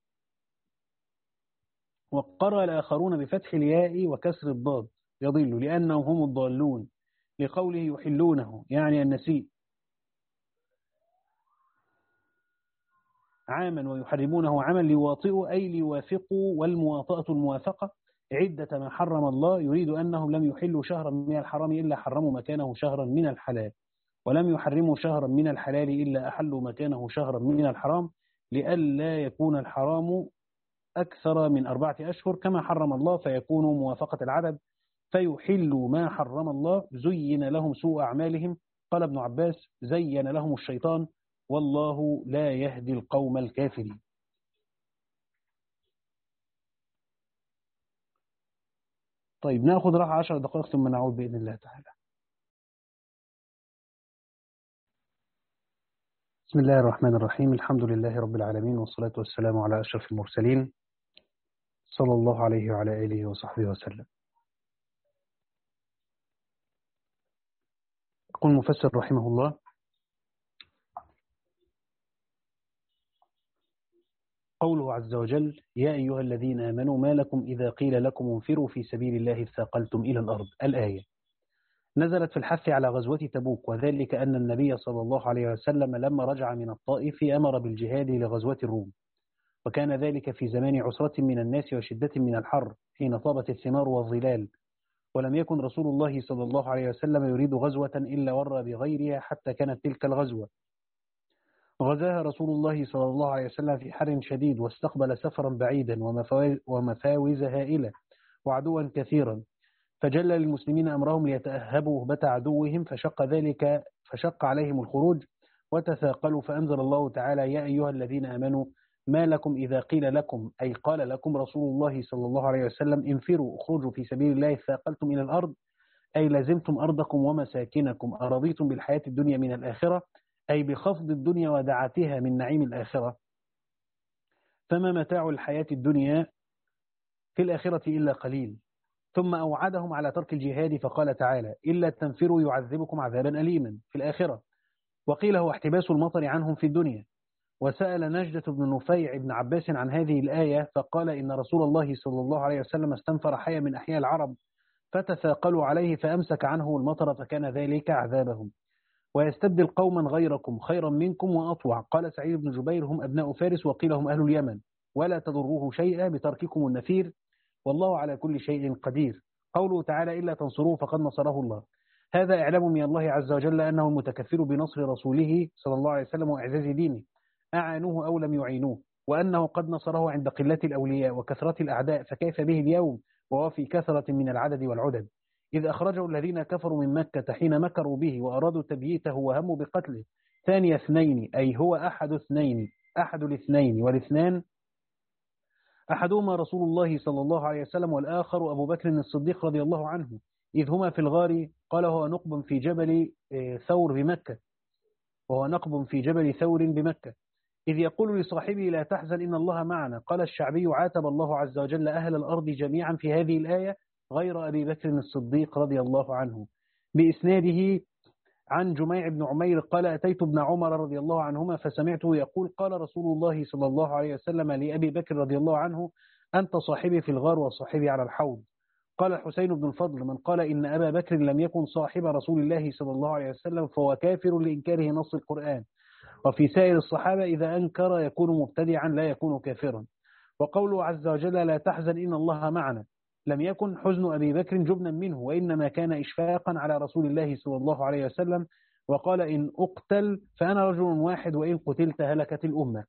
Speaker 1: وقرأ الآخرون بفتح الياء وكسر الضاد: يضل، لأنهم هم الضالون، لقوله يحلونه يعني النسيء عاما ويحرمونه عاما، ليواطئوا أي ليوافقوا، والمواطأة الموافقة عدة ما حرم الله، يريد أنهم لم يحلوا شهرا من الحرام إلا حرموا مكانه شهرا من الحلال، ولم يحرموا شهرا من الحلال إلا أحلوا مكانه شهرا من الحرام، لئلا يكون الحرام أكثر من أربعة أشهر كما حرم الله، فيكون موافقة العدد، فيحلوا ما حرم الله. زين لهم سوء أعمالهم. قال ابن عباس: زين لهم الشيطان، والله لا يهدي القوم الكافرين. طيب نأخذ راحة عشر دقائق ثم نعود بإذن الله تعالى. بسم الله الرحمن الرحيم، الحمد لله رب العالمين، والصلاة والسلام على أشرف المرسلين صلى الله عليه وعلى آله وصحبه وسلم. يقول المفسر رحمه الله: قوله عز وجل: يا أيها الذين آمنوا ما لكم إذا قيل لكم انفروا في سبيل الله اثاقلتم إلى الأرض. الآية نزلت في الحث على غزوة تبوك، وذلك أن النبي صلى الله عليه وسلم لما رجع من الطائف أمر بالجهاد لغزوة الروم، وكان ذلك في زمان عسرة من الناس وشدة من الحر حين طابت الثمار والظلال، ولم يكن رسول الله صلى الله عليه وسلم يريد غزوة إلا ور بغيرها حتى كانت تلك الغزوة. غزاها رسول الله صلى الله عليه وسلم في حر شديد، واستقبل سفرا بعيدا ومفاوز هائلة وعدوا كثيرا، فجل للمسلمين أمرهم ليتأهبوا هبة عدوهم، فشق ذلك فشق عليهم الخروج، وتثاقلوا، فأنزل الله تعالى: يا أيها الذين آمنوا ما لكم إذا قيل لكم، أي قال لكم رسول الله صلى الله عليه وسلم: انفروا اخرجوا في سبيل الله ثاقلتم إلى الأرض، أي لزمتم أرضكم ومساكنكم، أرضيتم بالحياة الدنيا من الآخرة، أي بخفض الدنيا ودعتها من نعيم الآخرة، فما متاع الحياة الدنيا في الآخرة إلا قليل. ثم أوعدهم على ترك الجهاد فقال تعالى: إلا تنفروا يعذبكم عذابا أليما في الآخرة. وقيل هو احتباس المطر عنهم في الدنيا. وسأل نجدة بن نفيع بن عباس عن هذه الآية فقال: إن رسول الله صلى الله عليه وسلم استنفر حيا من أحياء العرب فتثاقلوا عليه فأمسك عنه المطر فكان ذلك عذابهم. ويستبدل قوما غيركم خيرا منكم وأطوع. قال سعيد بن جبير: هم أبناء فارس وقيل هم أهل اليمن، ولا تضروه شيئا بترككم النفير، والله على كل شيء قدير. قوله تعالى: إلا تنصروه فقد نصره الله. هذا إعلام من الله عز وجل أنه المتكفل بنصر رسوله صلى الله عليه وسلم وإعزاز دينه، أعانوه أو لم يعينوه، وأنه قد نصره عند قلة الأولياء وكثرة الأعداء، فكيف به اليوم وهو في كثرة من العدد والعدد. إذ أخرجه الذين كفروا من مكة حين مكروا به وأرادوا تبييته وهموا بقتله ثاني اثنين، أي هو أحد اثنين، أحد الاثنين والاثنان أحدهما رسول الله صلى الله عليه وسلم والآخر أبو بكر الصديق رضي الله عنه، إذ هما في الغار. قال: هو نقب في جبل ثور بمكة، وهو نقب في جبل ثور بمكة، إذ يقول لصاحبه: لا تحزن إن الله معنا. قال الشعبي: عاتب الله عز وجل أهل الأرض جميعا في هذه الآية غير أبي بكر الصديق رضي الله عنه. بإسناده عن جميع بن عمير قال: أتيت ابن عمر رضي الله عنهما فسمعته يقول: قال رسول الله صلى الله عليه وسلم لأبي بكر رضي الله عنه: أنت صاحبي في الغار وصاحبي على الحوض. قال الحسين بن الفضل: من قال إن أبا بكر لم يكن صاحب رسول الله صلى الله عليه وسلم فهو كافر لإنكاره نص القرآن. وفي سائر الصحابة إذا أنكر يكون مبتدعا لا يكون كافرا. وقوله عز وجل: لا تحزن إن الله معنا، لم يكن حزن أبي بكر جبنا منه، وإنما كان إشفاقا على رسول الله صلى الله عليه وسلم. وقال: إن أقتل فأنا رجل واحد وإن قتلت هلكت الأمة.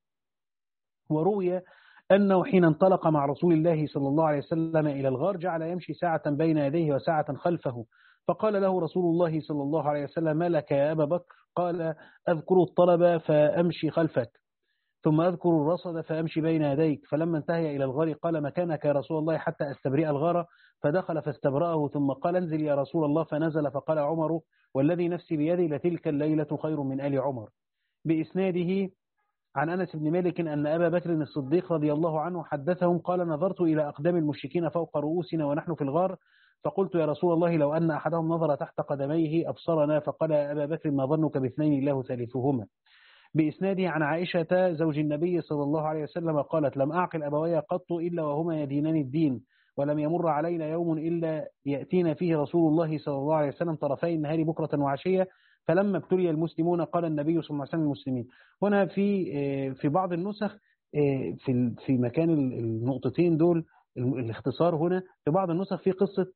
Speaker 1: وروي أنه حين انطلق مع رسول الله صلى الله عليه وسلم إلى الغار جعل يمشي ساعة بين يديه وساعة خلفه، فقال له رسول الله صلى الله عليه وسلم: ما لك يا أبا بكر؟ قال: أذكر الطلب فأمشي خلفك، ثم أذكر الرصد فأمشي بين يديك. فلما انتهي إلى الغار قال: مكانك يا رسول الله حتى أستبرئ الغار، فدخل فاستبرأه، ثم قال: انزل يا رسول الله، فنزل. فقال عمر: والذي نفسي بيدي لتلك الليلة خير من آل عمر. بإسناده عن أنس بن مالك أن أبا بكر الصديق رضي الله عنه حدثهم قال: نظرت إلى أقدام المشركين فوق رؤوسنا ونحن في الغار، فقلت: يا رسول الله لو أن أحدهم نظر تحت قدميه أبصرنا. فقال: يا أبا بكر ما ظنك باثنين الله ثالثهما. بإسناده عن عائشة زوج النبي صلى الله عليه وسلم قالت: لم أعقل أبوي قط إلا وهما يدينان الدين، ولم يمر علينا يوم إلا يأتينا فيه رسول الله صلى الله عليه وسلم طرفي النهار بكرة وعشية، فلما ابتلي المسلمون قال النبي صلى الله عليه وسلم المسلمين. هنا في في بعض النسخ في في مكان النقطتين دول الاختصار، هنا في بعض النسخ في قصة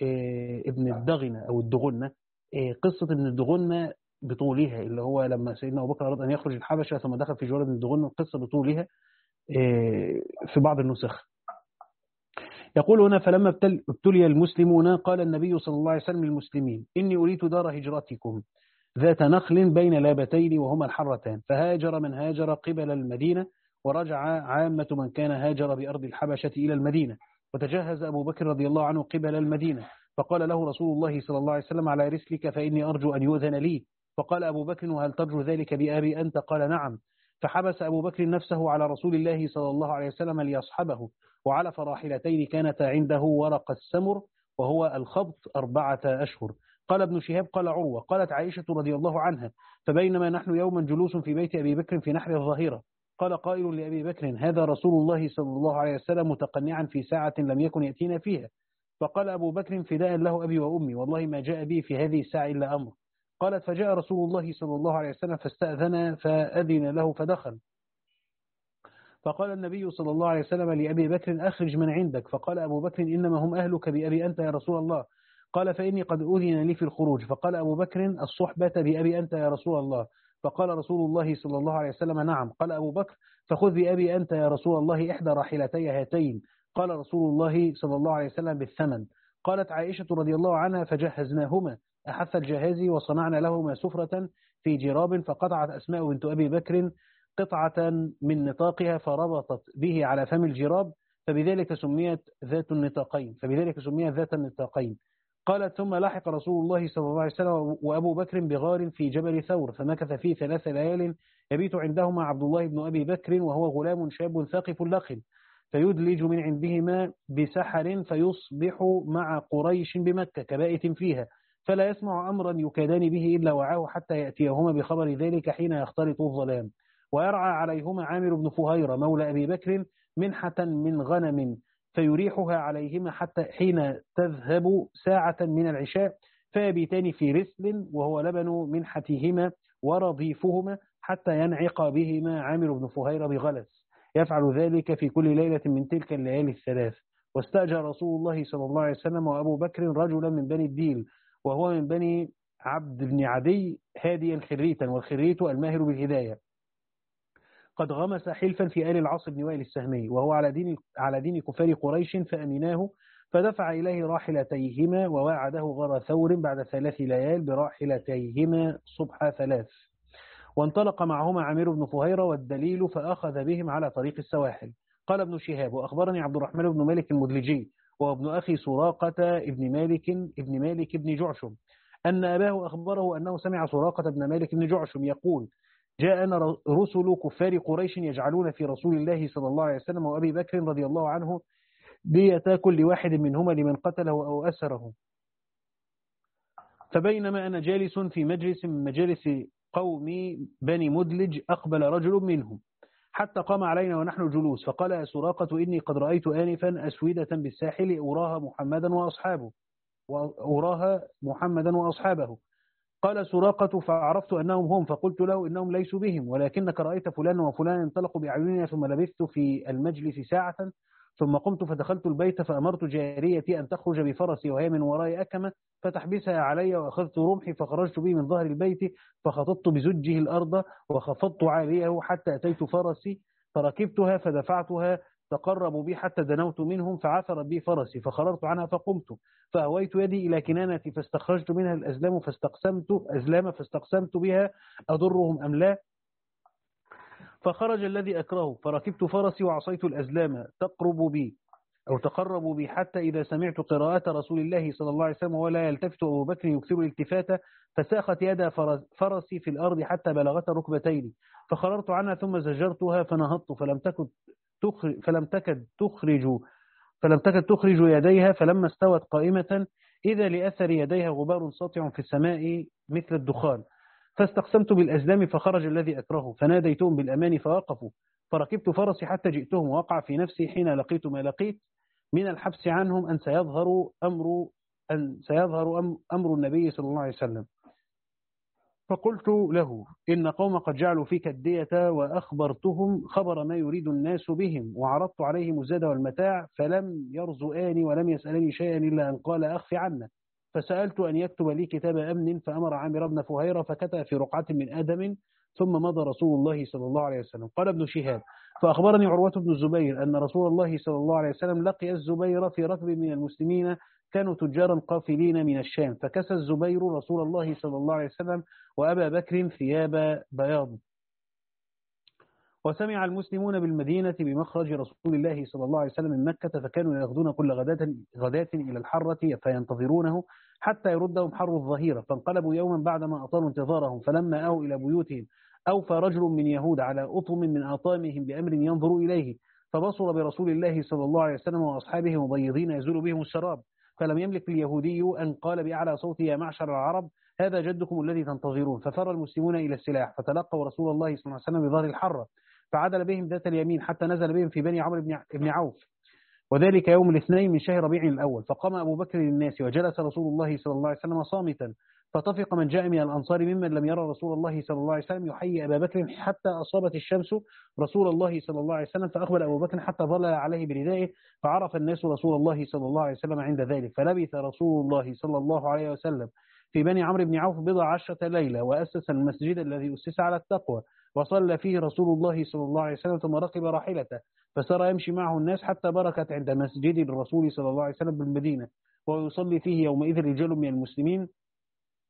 Speaker 1: ابن الدغنة أو الدغنة، قصة ابن الدغنة بطولها، اللي هو لما سيدنا أبو بكر أراد أن يخرج الحبشة ثم دخل في جوار ابن الدغنة، القصة بطولها في بعض النسخ. يقول هنا: فلما ابتلي المسلمون قال النبي صلى الله عليه وسلم للمسلمين: إني أريد دار هجرتكم ذات نخل بين لابتين وهما الحرتان. فهاجر من هاجر قبل المدينة، ورجع عامة من كان هاجر بأرض الحبشة إلى المدينة. وتجهز أبو بكر رضي الله عنه قبل المدينة، فقال له رسول الله صلى الله عليه وسلم: على رسلك فإني أرجو أن يؤذن لي. فقال أبو بكر: وهل ترجو ذلك بأبي أنت؟ قال: نعم. فحبس أبو بكر نفسه على رسول الله صلى الله عليه وسلم ليصحبه، وعلى راحلتين كانتا عنده ورق السمر وهو الخبط أربعة أشهر. قال ابن شهاب: قال عروة: قالت عائشة رضي الله عنها: فبينما نحن يوما جلوس في بيت أبي بكر في نحر الظهيرة، قال قائل لأبي بكر: هذا رسول الله صلى الله عليه وسلم متقنعا في ساعة لم يكن يأتينا فيها. فقال أبو بكر: فداء له أبي وأمي، والله ما جاء بي في هذه الساعة إلا أمر. قالت: فجاء رسول الله صلى الله عليه وسلم فاستأذن فأذن له فدخل. فقال النبي صلى الله عليه وسلم لأبي بكر: أخرج من عندك. فقال أبو بكر: إنما هم أهلك بأبي أنت يا رسول الله. قال: فإني قد أذن لي في الخروج. فقال أبو بكر: الصحبة بأبي أنت يا رسول الله. فقال رسول الله صلى الله عليه وسلم: نعم. قال أبو بكر: فخذ بأبي أنت يا رسول الله إحدى راحلتي هاتين. قال رسول الله صلى الله عليه وسلم: بالثمن. قالت عائشة رضي الله عنها: فجهزناهما، أحث الجهازي وصنعنا لهما سفرة في جراب، فقطعت أسماء بنت أبي بكر قطعة من نطاقها فربطت به على فم الجراب، فبذلك سميت ذات النطاقين فبذلك سميت ذات النطاقين. قالت: ثم لحق رسول الله صلى الله عليه وسلم وأبو بكر بغار في جبل ثور، فمكث فيه ثلاث ليال يبيت عندهما عبد الله بن أبي بكر وهو غلام شاب ثاقف لقن، فيدلج من عندهما بسحر فيصبح مع قريش بمكة كبائت فيها، فلا يسمع أمرا يكادان به إلا وعاه حتى يأتيهما بخبر ذلك حين يختلط الظلام. ويرعى عليهما عامر بن فهيرة مولى أبي بكر منحة من غنم، فيريحها عليهما حتى حين تذهب ساعة من العشاء، فيبيتان في رسل وهو لبن منحتهما ورضيفهما، حتى ينعق بهما عامر بن فهيرة بغلس، يفعل ذلك في كل ليلة من تلك الليالي الثلاث. واستأجر رسول الله صلى الله عليه وسلم وأبو بكر رجلا من بني الديل وهو من بني عبد بن عدي هاديا خريتا، والخريت الماهر بالهداية، قد غمس حلفا في آل العاص بن وائل السهمي، وهو على دين على دين كفار قريش، فأمناه فدفع إليه راحلتيهما وواعده غار ثور بعد ثلاث ليال براحلتيهما صبح ثلاث. وانطلق معهما عامر بن فهيرة والدليل فأخذ بهم على طريق السواحل. قال ابن شهاب: وأخبرني عبد الرحمن بن مالك المدلجي وابن أخي سراقة ابن مالك ابن مالك بن جعشم أن أباه أخبره أنه سمع سراقة بن مالك بن جعشم يقول: جاءنا رسل كفار قريش يجعلون في رسول الله صلى الله عليه وسلم وأبي بكر رضي الله عنه دية كل واحد منهما لمن قتله أو أسره. فبينما أنا جالس في مجلس من مجالس قوم بني مدلج أقبل رجل منهم حتى قام علينا ونحن جلوس، فقال: يا سراقة إني قد رأيت آنفا أسودة بالساحل أراها محمدا وأصحابه وأراها محمدا وأصحابه. قال سراقة: فعرفت أنهم هم، فقلت له: إنهم ليسوا بهم، ولكنك رأيت فلان وفلان انطلقوا بأعيننا. ثم لبثت في المجلس ساعة، ثم قمت فدخلت البيت فأمرت جاريتي أن تخرج بفرسي وهي من وراء أكمة فتحبسها علي، وأخذت رمحي فخرجت به من ظهر البيت فخططت بزجه الأرض وخفضت عاليه حتى أتيت فرسي فركبتها فدفعتها، فقربوا بي حتى دنوت منهم فعثرت بي فرسي فخررت عنها، فقمت فأويت يدي إلى كنانتي فاستخرجت منها الأزلام فاستقسمت أزلام فاستقسمت بها أضرهم أم لا، فخرج الذي أكرهه فركبت فرسي وعصيت الأزلام تقرب بي أو تقربوا بي، حتى إذا سمعت قراءة رسول الله صلى الله عليه وسلم ولا يلتفت أبو بكر يكثر الالتفات، فساخت يد فرسي في الأرض حتى بلغت ركبتين، فخررت عنها ثم زجرتها فنهضت، فلم تكد تخرج فلم تكد تخرج فلم تكد تخرج يديها، فلما استوت قائمة إذا لأثر يديها غبار ساطع في السماء مثل الدخان، فاستقسمت بالأزلام فخرج الذي أكرهه فناديتهم بالأمان فوقفوا، فركبت فرسي حتى جئتهم، ووقع في نفسي حين لقيت ما لقيت من الحبس عنهم أن سيظهر أمر أن سيظهر أمر النبي صلى الله عليه وسلم. فقلت له: إن قوم قد جعلوا فيك الدية، وأخبرتهم خبر ما يريد الناس بهم، وعرضت عليهم الزاد والمتاع، فلم يرزقاني ولم يسألني شيئا إلا أن قال: أخف عنا. فسألت أن يكتب لي كتاب أمن، فأمر عامر بن فهيرة فكتب في رقعة من آدم، ثم مضى رسول الله صلى الله عليه وسلم. قال ابن شهاب: فأخبرني عروة بن الزبير أن رسول الله صلى الله عليه وسلم لقي الزبير في ركب من المسلمين كانوا تجارا قافلين من الشام، فكسى الزبير رسول الله صلى الله عليه وسلم وأبا بكر ثياب بياض. وسمع المسلمون بالمدينة بمخرج رسول الله صلى الله عليه وسلم من مكة، فكانوا يأخذون كل غداة, غداة إلى الحرة فينتظرونه حتى يردهم حر الظهيرة، فانقلبوا يوما بعدما أطالوا انتظارهم، فلما أووا إلى بيوتهم أوفى رجل من يهود على أطم من أطامهم بأمر ينظروا إليه، فبصر برسول الله صلى الله عليه وسلم وأصحابه مبيضين يزول بهم الشراب، فلم يملك اليهودي أن قال بأعلى صوت: يا معشر العرب، هذا جدكم الذي تنتظرون. ففر المسلمون إلى السلاح، فتلقوا رسول الله صلى الله عليه وسلم بظهر الحرة، فعدل بهم ذات اليمين حتى نزل بهم في بني عمرو بن عوف، وذلك يوم الاثنين من شهر ربيع الأول. فقام أبو بكر للناس، وجلس رسول الله صلى الله عليه وسلم صامتا، فطفق من جاء من الأنصار ممن لم يرى رسول الله صلى الله عليه وسلم يحيي أبا بكر حتى أصابت الشمس رسول الله صلى الله عليه وسلم، فأقبل أبو بكر حتى ظل عليه بردائه، فعرف الناس رسول الله صلى الله عليه وسلم عند ذلك. فلبث رسول الله صلى الله عليه وسلم في بني عمرو بن عوف بضع عشرة ليلة، وأسس المسجد الذي أسس على التقوى، وصلى فيه رسول الله صلى الله عليه وسلم، ثم ركب راحلته فسار يمشي معه الناس حتى بركت عند مسجد الرسول صلى الله عليه وسلم بالمدينة، ويصلي فيه يومئذ رجال من المسلمين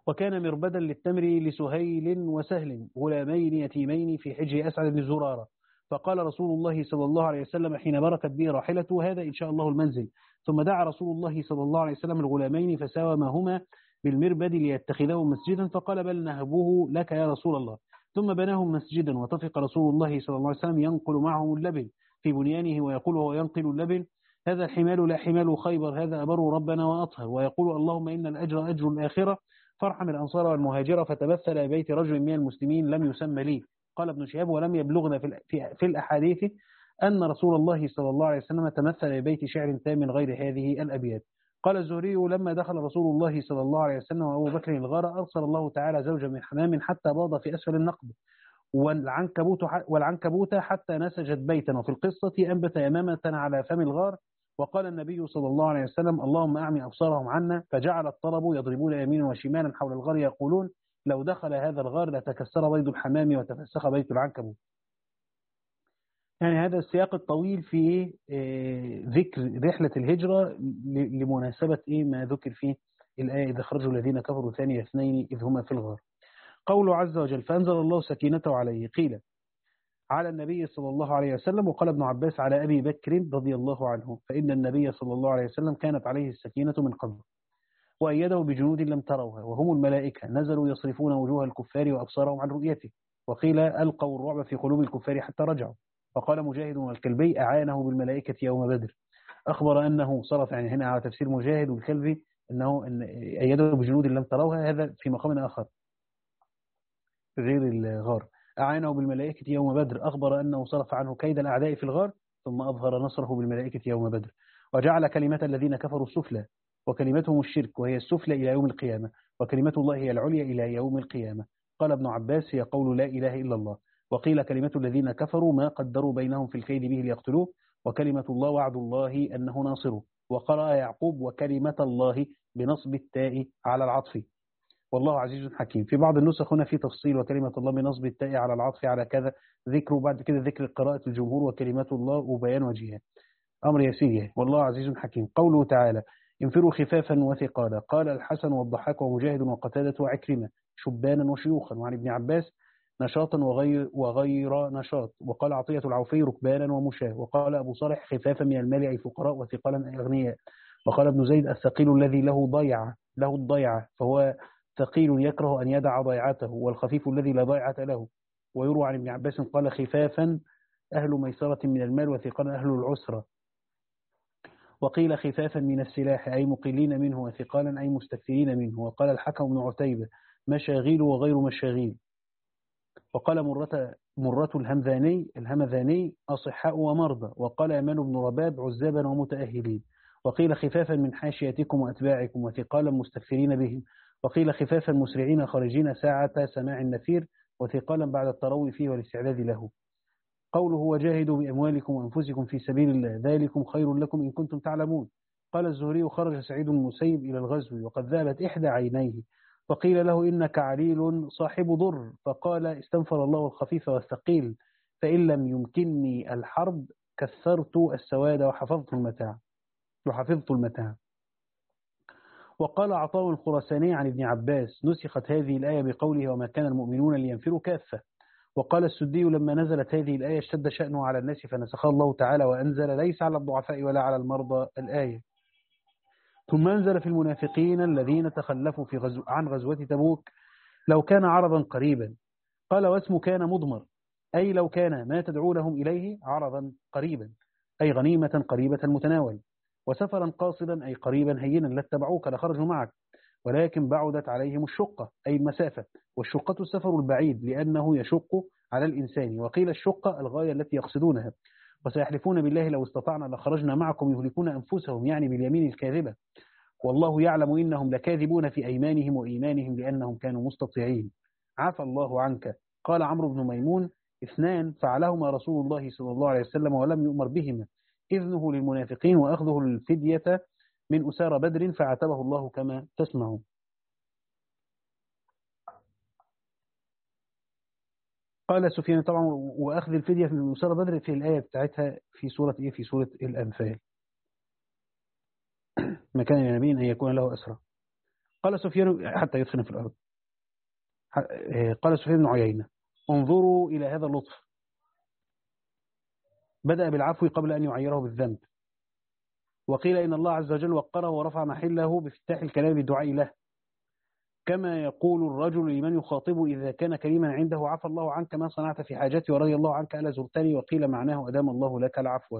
Speaker 1: وكان مربدا للتمر لسهيل وسهل غلامين يتيمين في حجر أسعد بن زرارة. فقال رسول الله صلى الله عليه وسلم حين بركت به راحلته: هذا إن شاء الله المنزل. ثم دعا رسول الله صلى الله عليه وسلم الغلامين فساومهما بالمربد ليتخذه مسجدا، فقال: بل نهبه لك يا رسول الله. ثم بناهم مسجدا، وطفق رسول الله صلى الله عليه وسلم ينقل معهم اللبن في بنيانه، ويقول وهو ينقل اللبن: هذا الحمال لا حمال خيبر، هذا أبر ربنا وأطهر. ويقول: اللهم إن الأجر أجر الآخرة، فارحم الأنصار والمهاجرة. فتمثل بيت رجل من المسلمين لم يسمى لي. قال ابن شهاب: ولم يبلغنا في في الأحاديث أن رسول الله صلى الله عليه وسلم تمثل ببيت شعر تام من غير هذه الأبيات. قال الزهري: لما دخل رسول الله صلى الله عليه وسلم وأبو بكر الغار، أرسل الله تعالى زوجا من حمام حتى باض في أسفل النقب، والعنكبوت والعنكبوت حتى نسجت بيتا. وفي القصة أنبت يمامة على فم الغار. وقال النبي صلى الله عليه وسلم: اللهم أعمي أبصارهم عنا. فجعل الطرب يضربون يمينا وشمالا حول الغار يقولون: لو دخل هذا الغار لتكسر بيض الحمام وتفسخ بيت العنكبوت. يعني هذا السياق الطويل في ذكر رحلة الهجرة لمناسبة إيه ما ذكر فيه الآية: إذ أخرجوا الذين كفروا ثاني اثنين إذ هما في الغار. قوله عز وجل: فأنزل الله سكينته عليه. قيل على النبي صلى الله عليه وسلم، وقال ابن عباس على أبي بكر رضي الله عنه، فإن النبي صلى الله عليه وسلم كانت عليه السكينة من قبل، وأيده بجنود لم تروها، وهم الملائكة نزلوا يصرفون وجوه الكفار وأبصارهم عن رؤيته. وقيل ألقوا الرعب في قلوب الكفار حتى رجعوا. وقال مجاهد والكلبي: أعانه بالملائكة يوم بدر. أخبر أنه صرف، يعني هنا على تفسير مجاهد والكلبي أنه أن أيده بجنود لم تروها، هذا في مقام آخر غير الغار. أعانه بالملائكة يوم بدر، أخبر أنه صرف عنه كيد الأعداء في الغار، ثم أظهر نصره بالملائكة يوم بدر. وجعل كلمة الذين كفروا السفلى، وكلمتهم الشرك، وهي السفلى إلى يوم القيامة، وكلمة الله هي العليا إلى يوم القيامة. قال ابن عباس: هي قول لا إله إلا الله. وقيل كلمة الذين كفروا ما قدروا بينهم في الكيد به ليقتلوه، وكلمة الله وعد الله أنه ناصره. وقرأ يعقوب: وكلمة الله بنصب التاء على العطف، والله عزيز حكيم. في بعض النسخ هنا في تفصيل: وكلمة الله بنصب التاء على العطف على كذا، ذكر بعد كده ذكر قراءة الجمهور وكلمة الله وبيان وجهها. أمر يسير، والله عزيز حكيم. قوله تعالى: انفروا خفافا وثقالا. قال الحسن والضحاك ومجاهد وقتادة وعكرمة: شبانا وشيوخا. وعن ابن عباس: نشاطا وغير, وغير نشاط. وقال عطية العوفي: ركبانا ومشاة. وقال أبو صالح: خفافا من المال أي فقراء، وثقالا أي أغنياء. وقال ابن زيد: الثقيل الذي له ضيعة له الضيعة فهو ثقيل يكره أن يدع ضيعته، والخفيف الذي لا ضيعة له. ويروى عن ابن عباس قال: خفافا أهل ميسرة من المال، وثقالا أهل العسرة. وقيل: خفافا من السلاح أي مقلين منه، وثقالا أي مستكثرين منه. وقال الحكم بن عتيبة: مشاغيل وغير مشاغيل. وقال مرة مرة الهمذاني الهمذاني: أصحاء ومرضى. وقال أمان بن رباب: عزابا ومتأهلين. وقيل: خفافا من حاشيتكم وأتباعكم، وثقالا مستكثرين بهم. وقيل: خفافا مسرعين خارجين ساعة سماع النفير، وثقالا بعد التروي فيه والاستعداد له. قوله: وجاهدوا بأموالكم وأنفسكم في سبيل الله ذلكم خير لكم إن كنتم تعلمون. قال الزهري: خرج سعيد بن المسيب إلى الغزو وقد ذهبت إحدى عينيه، فقيل له: إنك عليل صاحب ضر. فقال: استنفر الله الخفيف والثقيل، فإن لم يمكنني الحرب كثرت السواد وحفظت المتاع وحفظت المتاع. وقال عطاء الخراساني عن ابن عباس: نسخت هذه الآية بقوله: وما كان المؤمنون لينفروا كافة. وقال السدي: لما نزلت هذه الآية اشتد شأنه على الناس، فنسخها الله تعالى وأنزل: ليس على الضعفاء ولا على المرضى الآية. ثم أنزل في المنافقين الذين تخلفوا في غزو عن غزوة تبوك: لو كان عرضا قريبا. قال: واسم كان مضمر، أي لو كان ما تدعونهم إليه عرضا قريبا، أي غنيمة قريبة المتناول. وسفرا قاصدا، أي قريبا هينا، لاتبعوك لخرجوا معك، ولكن بعدت عليهم الشقة، أي المسافة. والشقة السفر البعيد لأنه يشق على الإنسان. وقيل الشقة الغاية التي يقصدونها. وسيحلفون بالله لو استطعنا لخرجنا معكم يهلكون أنفسهم، يعني باليمين الكاذبة. والله يعلم إنهم لكاذبون في أيمانهم وإيمانهم لأنهم كانوا مستطيعين. عفى الله عنك. قال عمرو بن ميمون: اثنان فعلهما رسول الله صلى الله عليه وسلم ولم يؤمر بهما: إذنه للمنافقين، وأخذه الفدية من أسار بدر، فعتبه الله كما تسمعون. قال سفيان: طبعا وأخذ الفدية من أسار بدر في الآية بتاعتها في سورة إيه؟ في سورة الأنفال. ما كان لنبي أن يكون له أسرى. قال سفيان حتى يدخن في الأرض. قال سفيان بن عيينة انظروا إلى هذا اللطف، بدأ بالعفو قبل أن يعيره بالذنب. وقيل إن الله عز وجل وقره ورفع محله بافتتاح الكلام بالدعاء له، كما يقول الرجل لمن يخاطبه إذا كان كريما عنده: عفى الله عنك ما صنعت في حاجتي ورضي الله عنك ألا زرتني. وقيل معناه أدام الله لك العفو.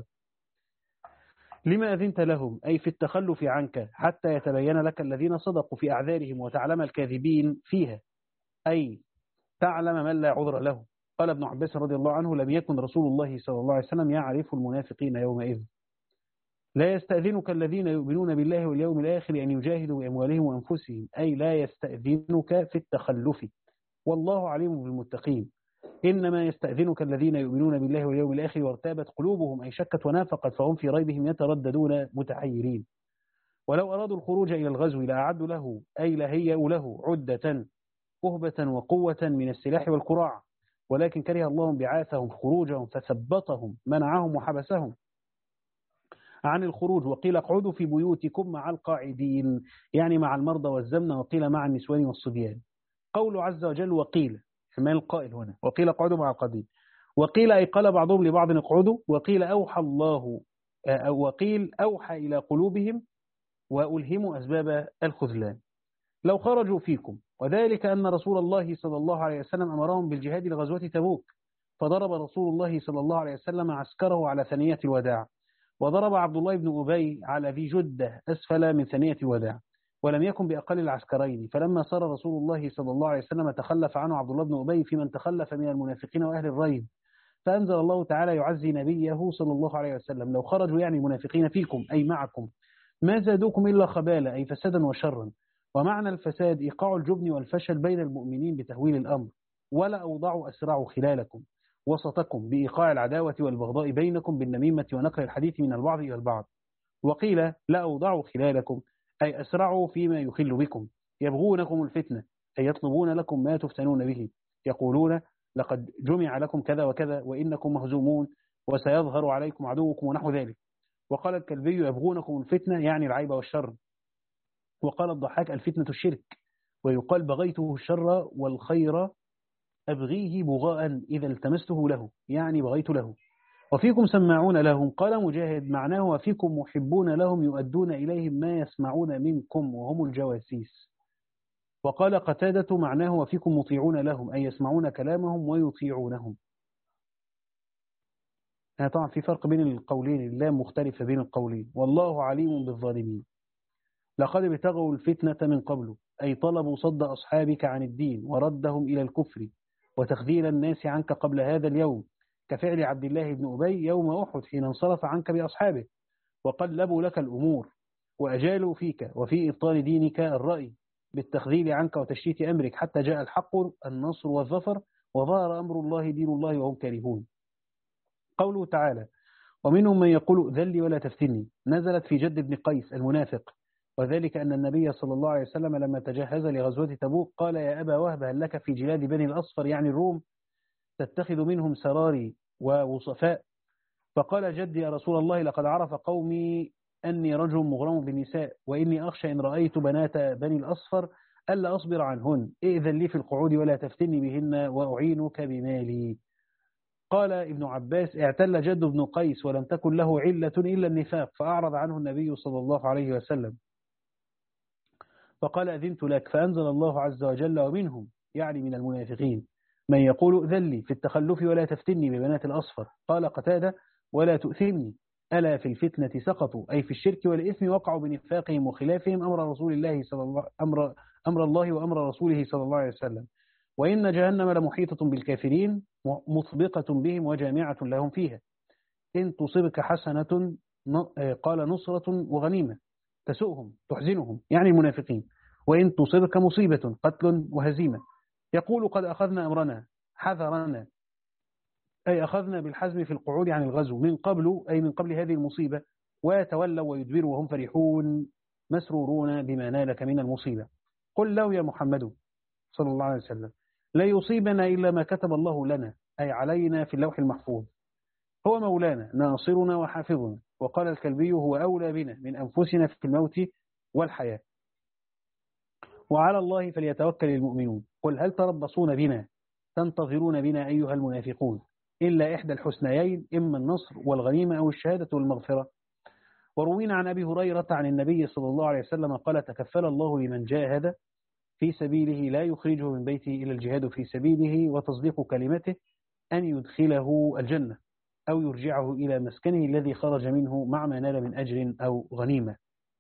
Speaker 1: لما أذنت لهم، أي في التخلف عنك حتى يتبين لك الذين صدقوا في أعذارهم وتعلم الكاذبين فيها، أي تعلم من لا عذر له. قال ابن عباس رضي الله عنه: لم يكن رسول الله صلى الله عليه وسلم يعرف المنافقين يومئذ. لا يستأذنك الذين يؤمنون بالله واليوم الآخر أن يجاهدوا بأموالهم وأنفسهم، أي لا يستأذنك في التخلف، والله عليم بالمتقين. إنما يستأذنك الذين يؤمنون بالله واليوم الآخر وارتابت قلوبهم، أي شكت ونافقت، فهم في ريبهم يترددون متحيرين. ولو أرادوا الخروج إلى الغزو لأعدوا له، أي لهيئوا له عدة أهبة وقوة من السلاح والكراع، ولكن كره الله بعاثهم خروجهم فثبطهم منعهم وحبسهم عن الخروج. وقيل اقعدوا في بيوتكم مع القاعدين، يعني مع المرضى والزمن، وقيل مع النسوان والصبيان. قول عز وجل وقيل حمال القائل هنا، وقيل اقعدوا مع القاعدين. وقيل أي قال بعضهم لبعض اقعدوا. وقيل أوحى الله أو وقيل أوحى إلى قلوبهم وألهموا أسباب الخذلان. لو خرجوا فيكم، وذلك أن رسول الله صلى الله عليه وسلم أمرهم بالجهاد لغزوة تبوك، فضرب رسول الله صلى الله عليه وسلم عسكره على ثنية الوداع، وضرب عبد الله بن أبي على ذي جدة أسفل من ثنية الوداع، ولم يكن بأقل العسكرين. فلما صار رسول الله صلى الله عليه وسلم تخلف عنه عبد الله بن أبي في من تخلف من المنافقين وأهل الريب، فأنزل الله تعالى يعزي نبيه صلى الله عليه وسلم: لو خرجوا يعني المنافقين فيكم أي معكم ما زادوكم إلا خبالا، أي فسادا وشرا. ومعنى الفساد إيقاع الجبن والفشل بين المؤمنين بتهويل الأمر. ولا أوضعوا أسرعوا خلالكم وسطكم بإيقاع العداوة والبغضاء بينكم بالنميمة ونقل الحديث من البعض إلى البعض. وقيل لا أوضعوا خلالكم أي أسرعوا فيما يخل بكم، يبغونكم الفتنة أي يطلبون لكم ما تفتنون به، يقولون لقد جمع لكم كذا وكذا وإنكم مهزومون وسيظهر عليكم عدوكم ونحو ذلك. وقال الكلبي يبغونكم الفتنة يعني العيب والشر. وقال الضحاك الفتنة الشرك. ويقال بغيته الشر والخير أبغيه بغاء إذا التمسته له، يعني بغيت له. وفيكم سماعون لهم. قال مجاهد معناه وفيكم محبون لهم يؤدون إليهم ما يسمعون منكم وهم الجواسيس. وقال قتادة معناه وفيكم مطيعون لهم أي يسمعون كلامهم ويطيعونهم. يعني طبعا في فرق بين القولين، اللام مختلفة بين القولين. والله عليم بالظالمين. لقد ابتغوا الفتنة من قبل أي طلبوا صد أصحابك عن الدين وردهم إلى الكفر وتخذيل الناس عنك قبل هذا اليوم، كفعل عبد الله بن أبي يوم أحد حين انصرف عنك بأصحابه، وقلبوا لك الأمور وأجالوا فيك وفي إبطال دينك الرأي بالتخذيل عنك وتشتيت أمرك، حتى جاء الحق النصر والظفر وظهر أمر الله دين الله وهم كارهون. قوله تعالى ومنهم من يقول ذلي ولا تفتني، نزلت في جد بن قيس المنافق، وذلك أن النبي صلى الله عليه وسلم لما تجهز لغزوة تبوك قال يا أبا وهب هل لك في جلاد بني الأصفر يعني الروم تتخذ منهم سراري ووصفاء؟ فقال جدي يا رسول الله لقد عرف قومي أني رجل مغرم بالنساء، وإني أخشى إن رأيت بنات بني الأصفر ألا أصبر عنهن، إذن لي في القعود ولا تفتني بهن وأعينك بمالي. قال ابن عباس اعتل جد بن قيس ولم تكن له علة إلا النفاق، فأعرض عنه النبي صلى الله عليه وسلم فقال أذنت لك، فأنزل الله عز وجل ومنهم يعني من المنافقين من يقول ذلي في التخلف ولا تفتني ببنات الأصفر. قال قتادة ولا تؤثرني ألا في الفتنة سقطوا أي في الشرك والإثم وقعوا بنفاقهم وخلافهم أمر رسول الله صلى الله أمر أمر الله وأمر رسوله صلى الله عليه وسلم، وإن جهنم لمحيطة بالكافرين مطبقة بهم وجامعة لهم فيها. إن تصبك حسنة قال نصرة وغنيمة تسؤهم تحزنهم يعني المنافقين، وإن تصبك مصيبة قتل وهزيمة يقول قد أخذنا أمرنا حذرنا أي أخذنا بالحزم في القعود عن الغزو من قبل أي من قبل هذه المصيبة، ويتولوا ويدبروا وهم فرحون مسرورون بما نالك من المصيبة. قل له يا محمد صلى الله عليه وسلم لا يصيبنا إلا ما كتب الله لنا أي علينا في اللوح المحفوظ، هو مولانا ناصرنا وحافظنا. وقال الكلبي هو أولى بنا من أنفسنا في الموت والحياة. وعلى الله فليتوكل المؤمنون. قل هل تربصون بنا تنتظرون بنا أيها المنافقون إلا إحدى الحسنيين إما النصر والغنيمة أو الشهادة والمغفرة. وروينا عن أبي هريرة عن النبي صلى الله عليه وسلم قال تكفل الله لمن جاهد في سبيله لا يخرجه من بيته إلى الجهاد في سبيله وتصديق كلمته أن يدخله الجنة أو يرجعه إلى مسكنه الذي خرج منه مع ما نال من أجر أو غنيمة.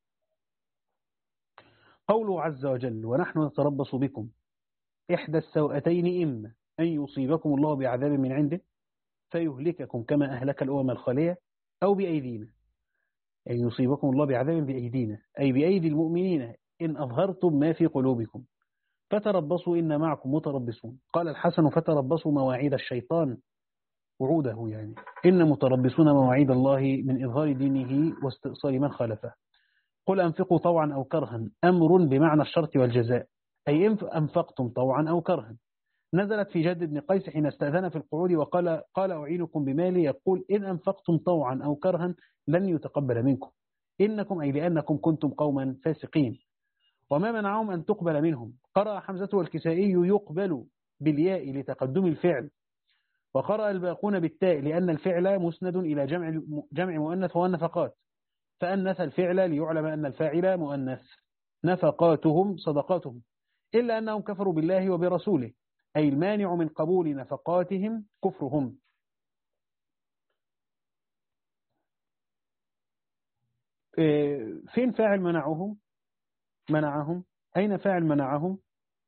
Speaker 1: قوله عز وجل ونحن نتربص بكم إحدى السوءتين إما أن يصيبكم الله بعذاب من عنده فيهلككم كما أهلك الأمم الخالية أو بأيدينا، أن يعني يصيبكم الله بعذاب بأيدينا أي بأيدي المؤمنين إن أظهرتم ما في قلوبكم فتربصوا إن معكم متربصون. قال الحسن فتربصوا مواعيد الشيطان وعوده، يعني إن متربصون مواعيد الله من إظهار دينه واستئصال من خالفه. قل أنفقوا طوعا أو كرها أمر بمعنى الشرط والجزاء أي أنفقتم طوعا أو كرها. نزلت في جد بن قيس حين استأذن في القعود وقال قال أعينكم بمالي يقول إن أنفقتم طوعا أو كرها لن يتقبل منكم إنكم أي لأنكم كنتم قوما فاسقين. وما منعهم أن تقبل منهم. قرأ حمزة والكسائي يقبل بالياء لتقدم الفعل، وقرأ الباقون بالتاء لأن الفعل مسند إلى جمع جمع مؤنث والنفقات فأنث الفعل ليعلم أن الفاعل مؤنث. نفقاتهم صدقاتهم إلا أنهم كفروا بالله وبرسوله أي المانع من قبول نفقاتهم كفرهم. فين فاعل منعهم؟ منعهم أين فاعل منعهم؟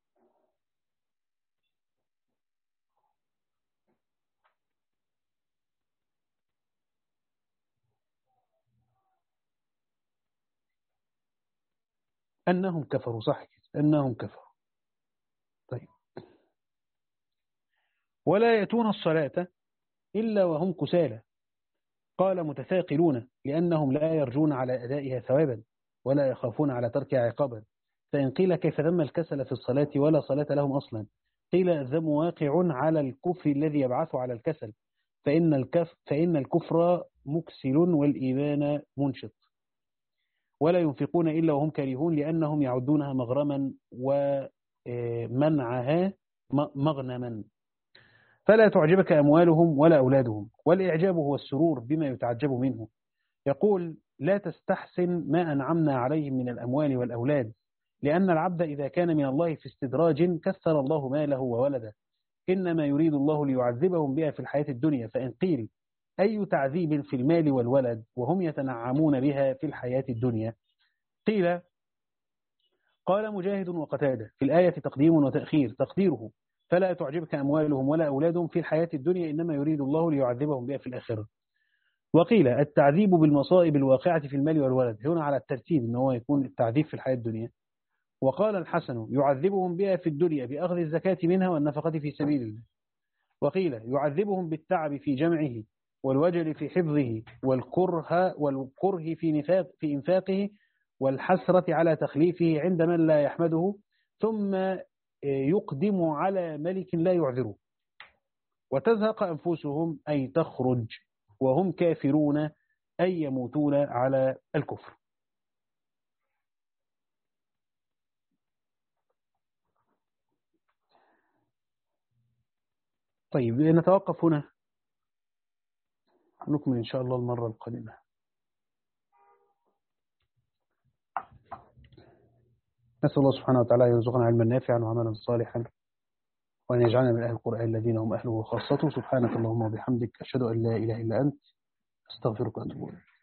Speaker 1: أنهم كفروا، صح كده، أنهم كفروا. طيب ولا يأتون الصلاة إلا وهم كسالى. قال متثاقلون لأنهم لا يرجون على أدائها ثوابا ولا يخافون على تركها عقابا. فإن قيل كيف ذم الكسل في الصلاة ولا صلاة لهم أصلا؟ قيل الذم واقع على الكفر الذي يبعث على الكسل فإن, الكف فإن الكفر مكسل والإيمان منشط. ولا ينفقون إلا وهم كارهون لأنهم يعدونها مغرما ومنعها مغنما. فلا تعجبك أموالهم ولا أولادهم. والإعجاب هو السرور بما يتعجب منه. يقول لا تستحسن ما أنعمنا عليهم من الأموال والأولاد لأن العبد إذا كان من الله في استدراج كثر الله ماله وولده إنما يريد الله ليعذبهم بها في الحياة الدنيا. فإن قيل أي تعذيب في المال والولد وهم يتنعمون بها في الحياة الدنيا؟ قيل قال مجاهد وقتادة في الآية تقديم وتأخير تقديره فلا تعجبك أموالهم ولا أولادهم في الحياة الدنيا إنما يريد الله ليعذبهم بها في الآخرة. وقيل التعذيب بالمصائب الواقعة في المال والولد هنا على الترتيب إن هو يكون التعذيب في الحياة الدنيا. وقال الحسن يعذبهم بها في الدنيا بأخذ الزكاة منها والنفقة في سبيل الله. وقيل يعذبهم بالتعب في جمعه والوجل في حفظه والكره والكره في نفاق في إنفاقه والحسرة على تخليفه عند من لا يحمده ثم يقدم على ملك لا يعذره. وتزهق أنفسهم أي تخرج وهم كافرون أي يموتون على الكفر. طيب نتوقف هنا، نكمل إن شاء الله المرة القادمة. نسأل الله سبحانه وتعالى يرزقنا علما نافعا وعملا صالحا وأن يجعلنا من أهل القرآن الذين هم أهله وخاصته. سبحانك اللهم وبحمدك أشهد أن لا إله إلا أنت أستغفرك وأتوب إليك.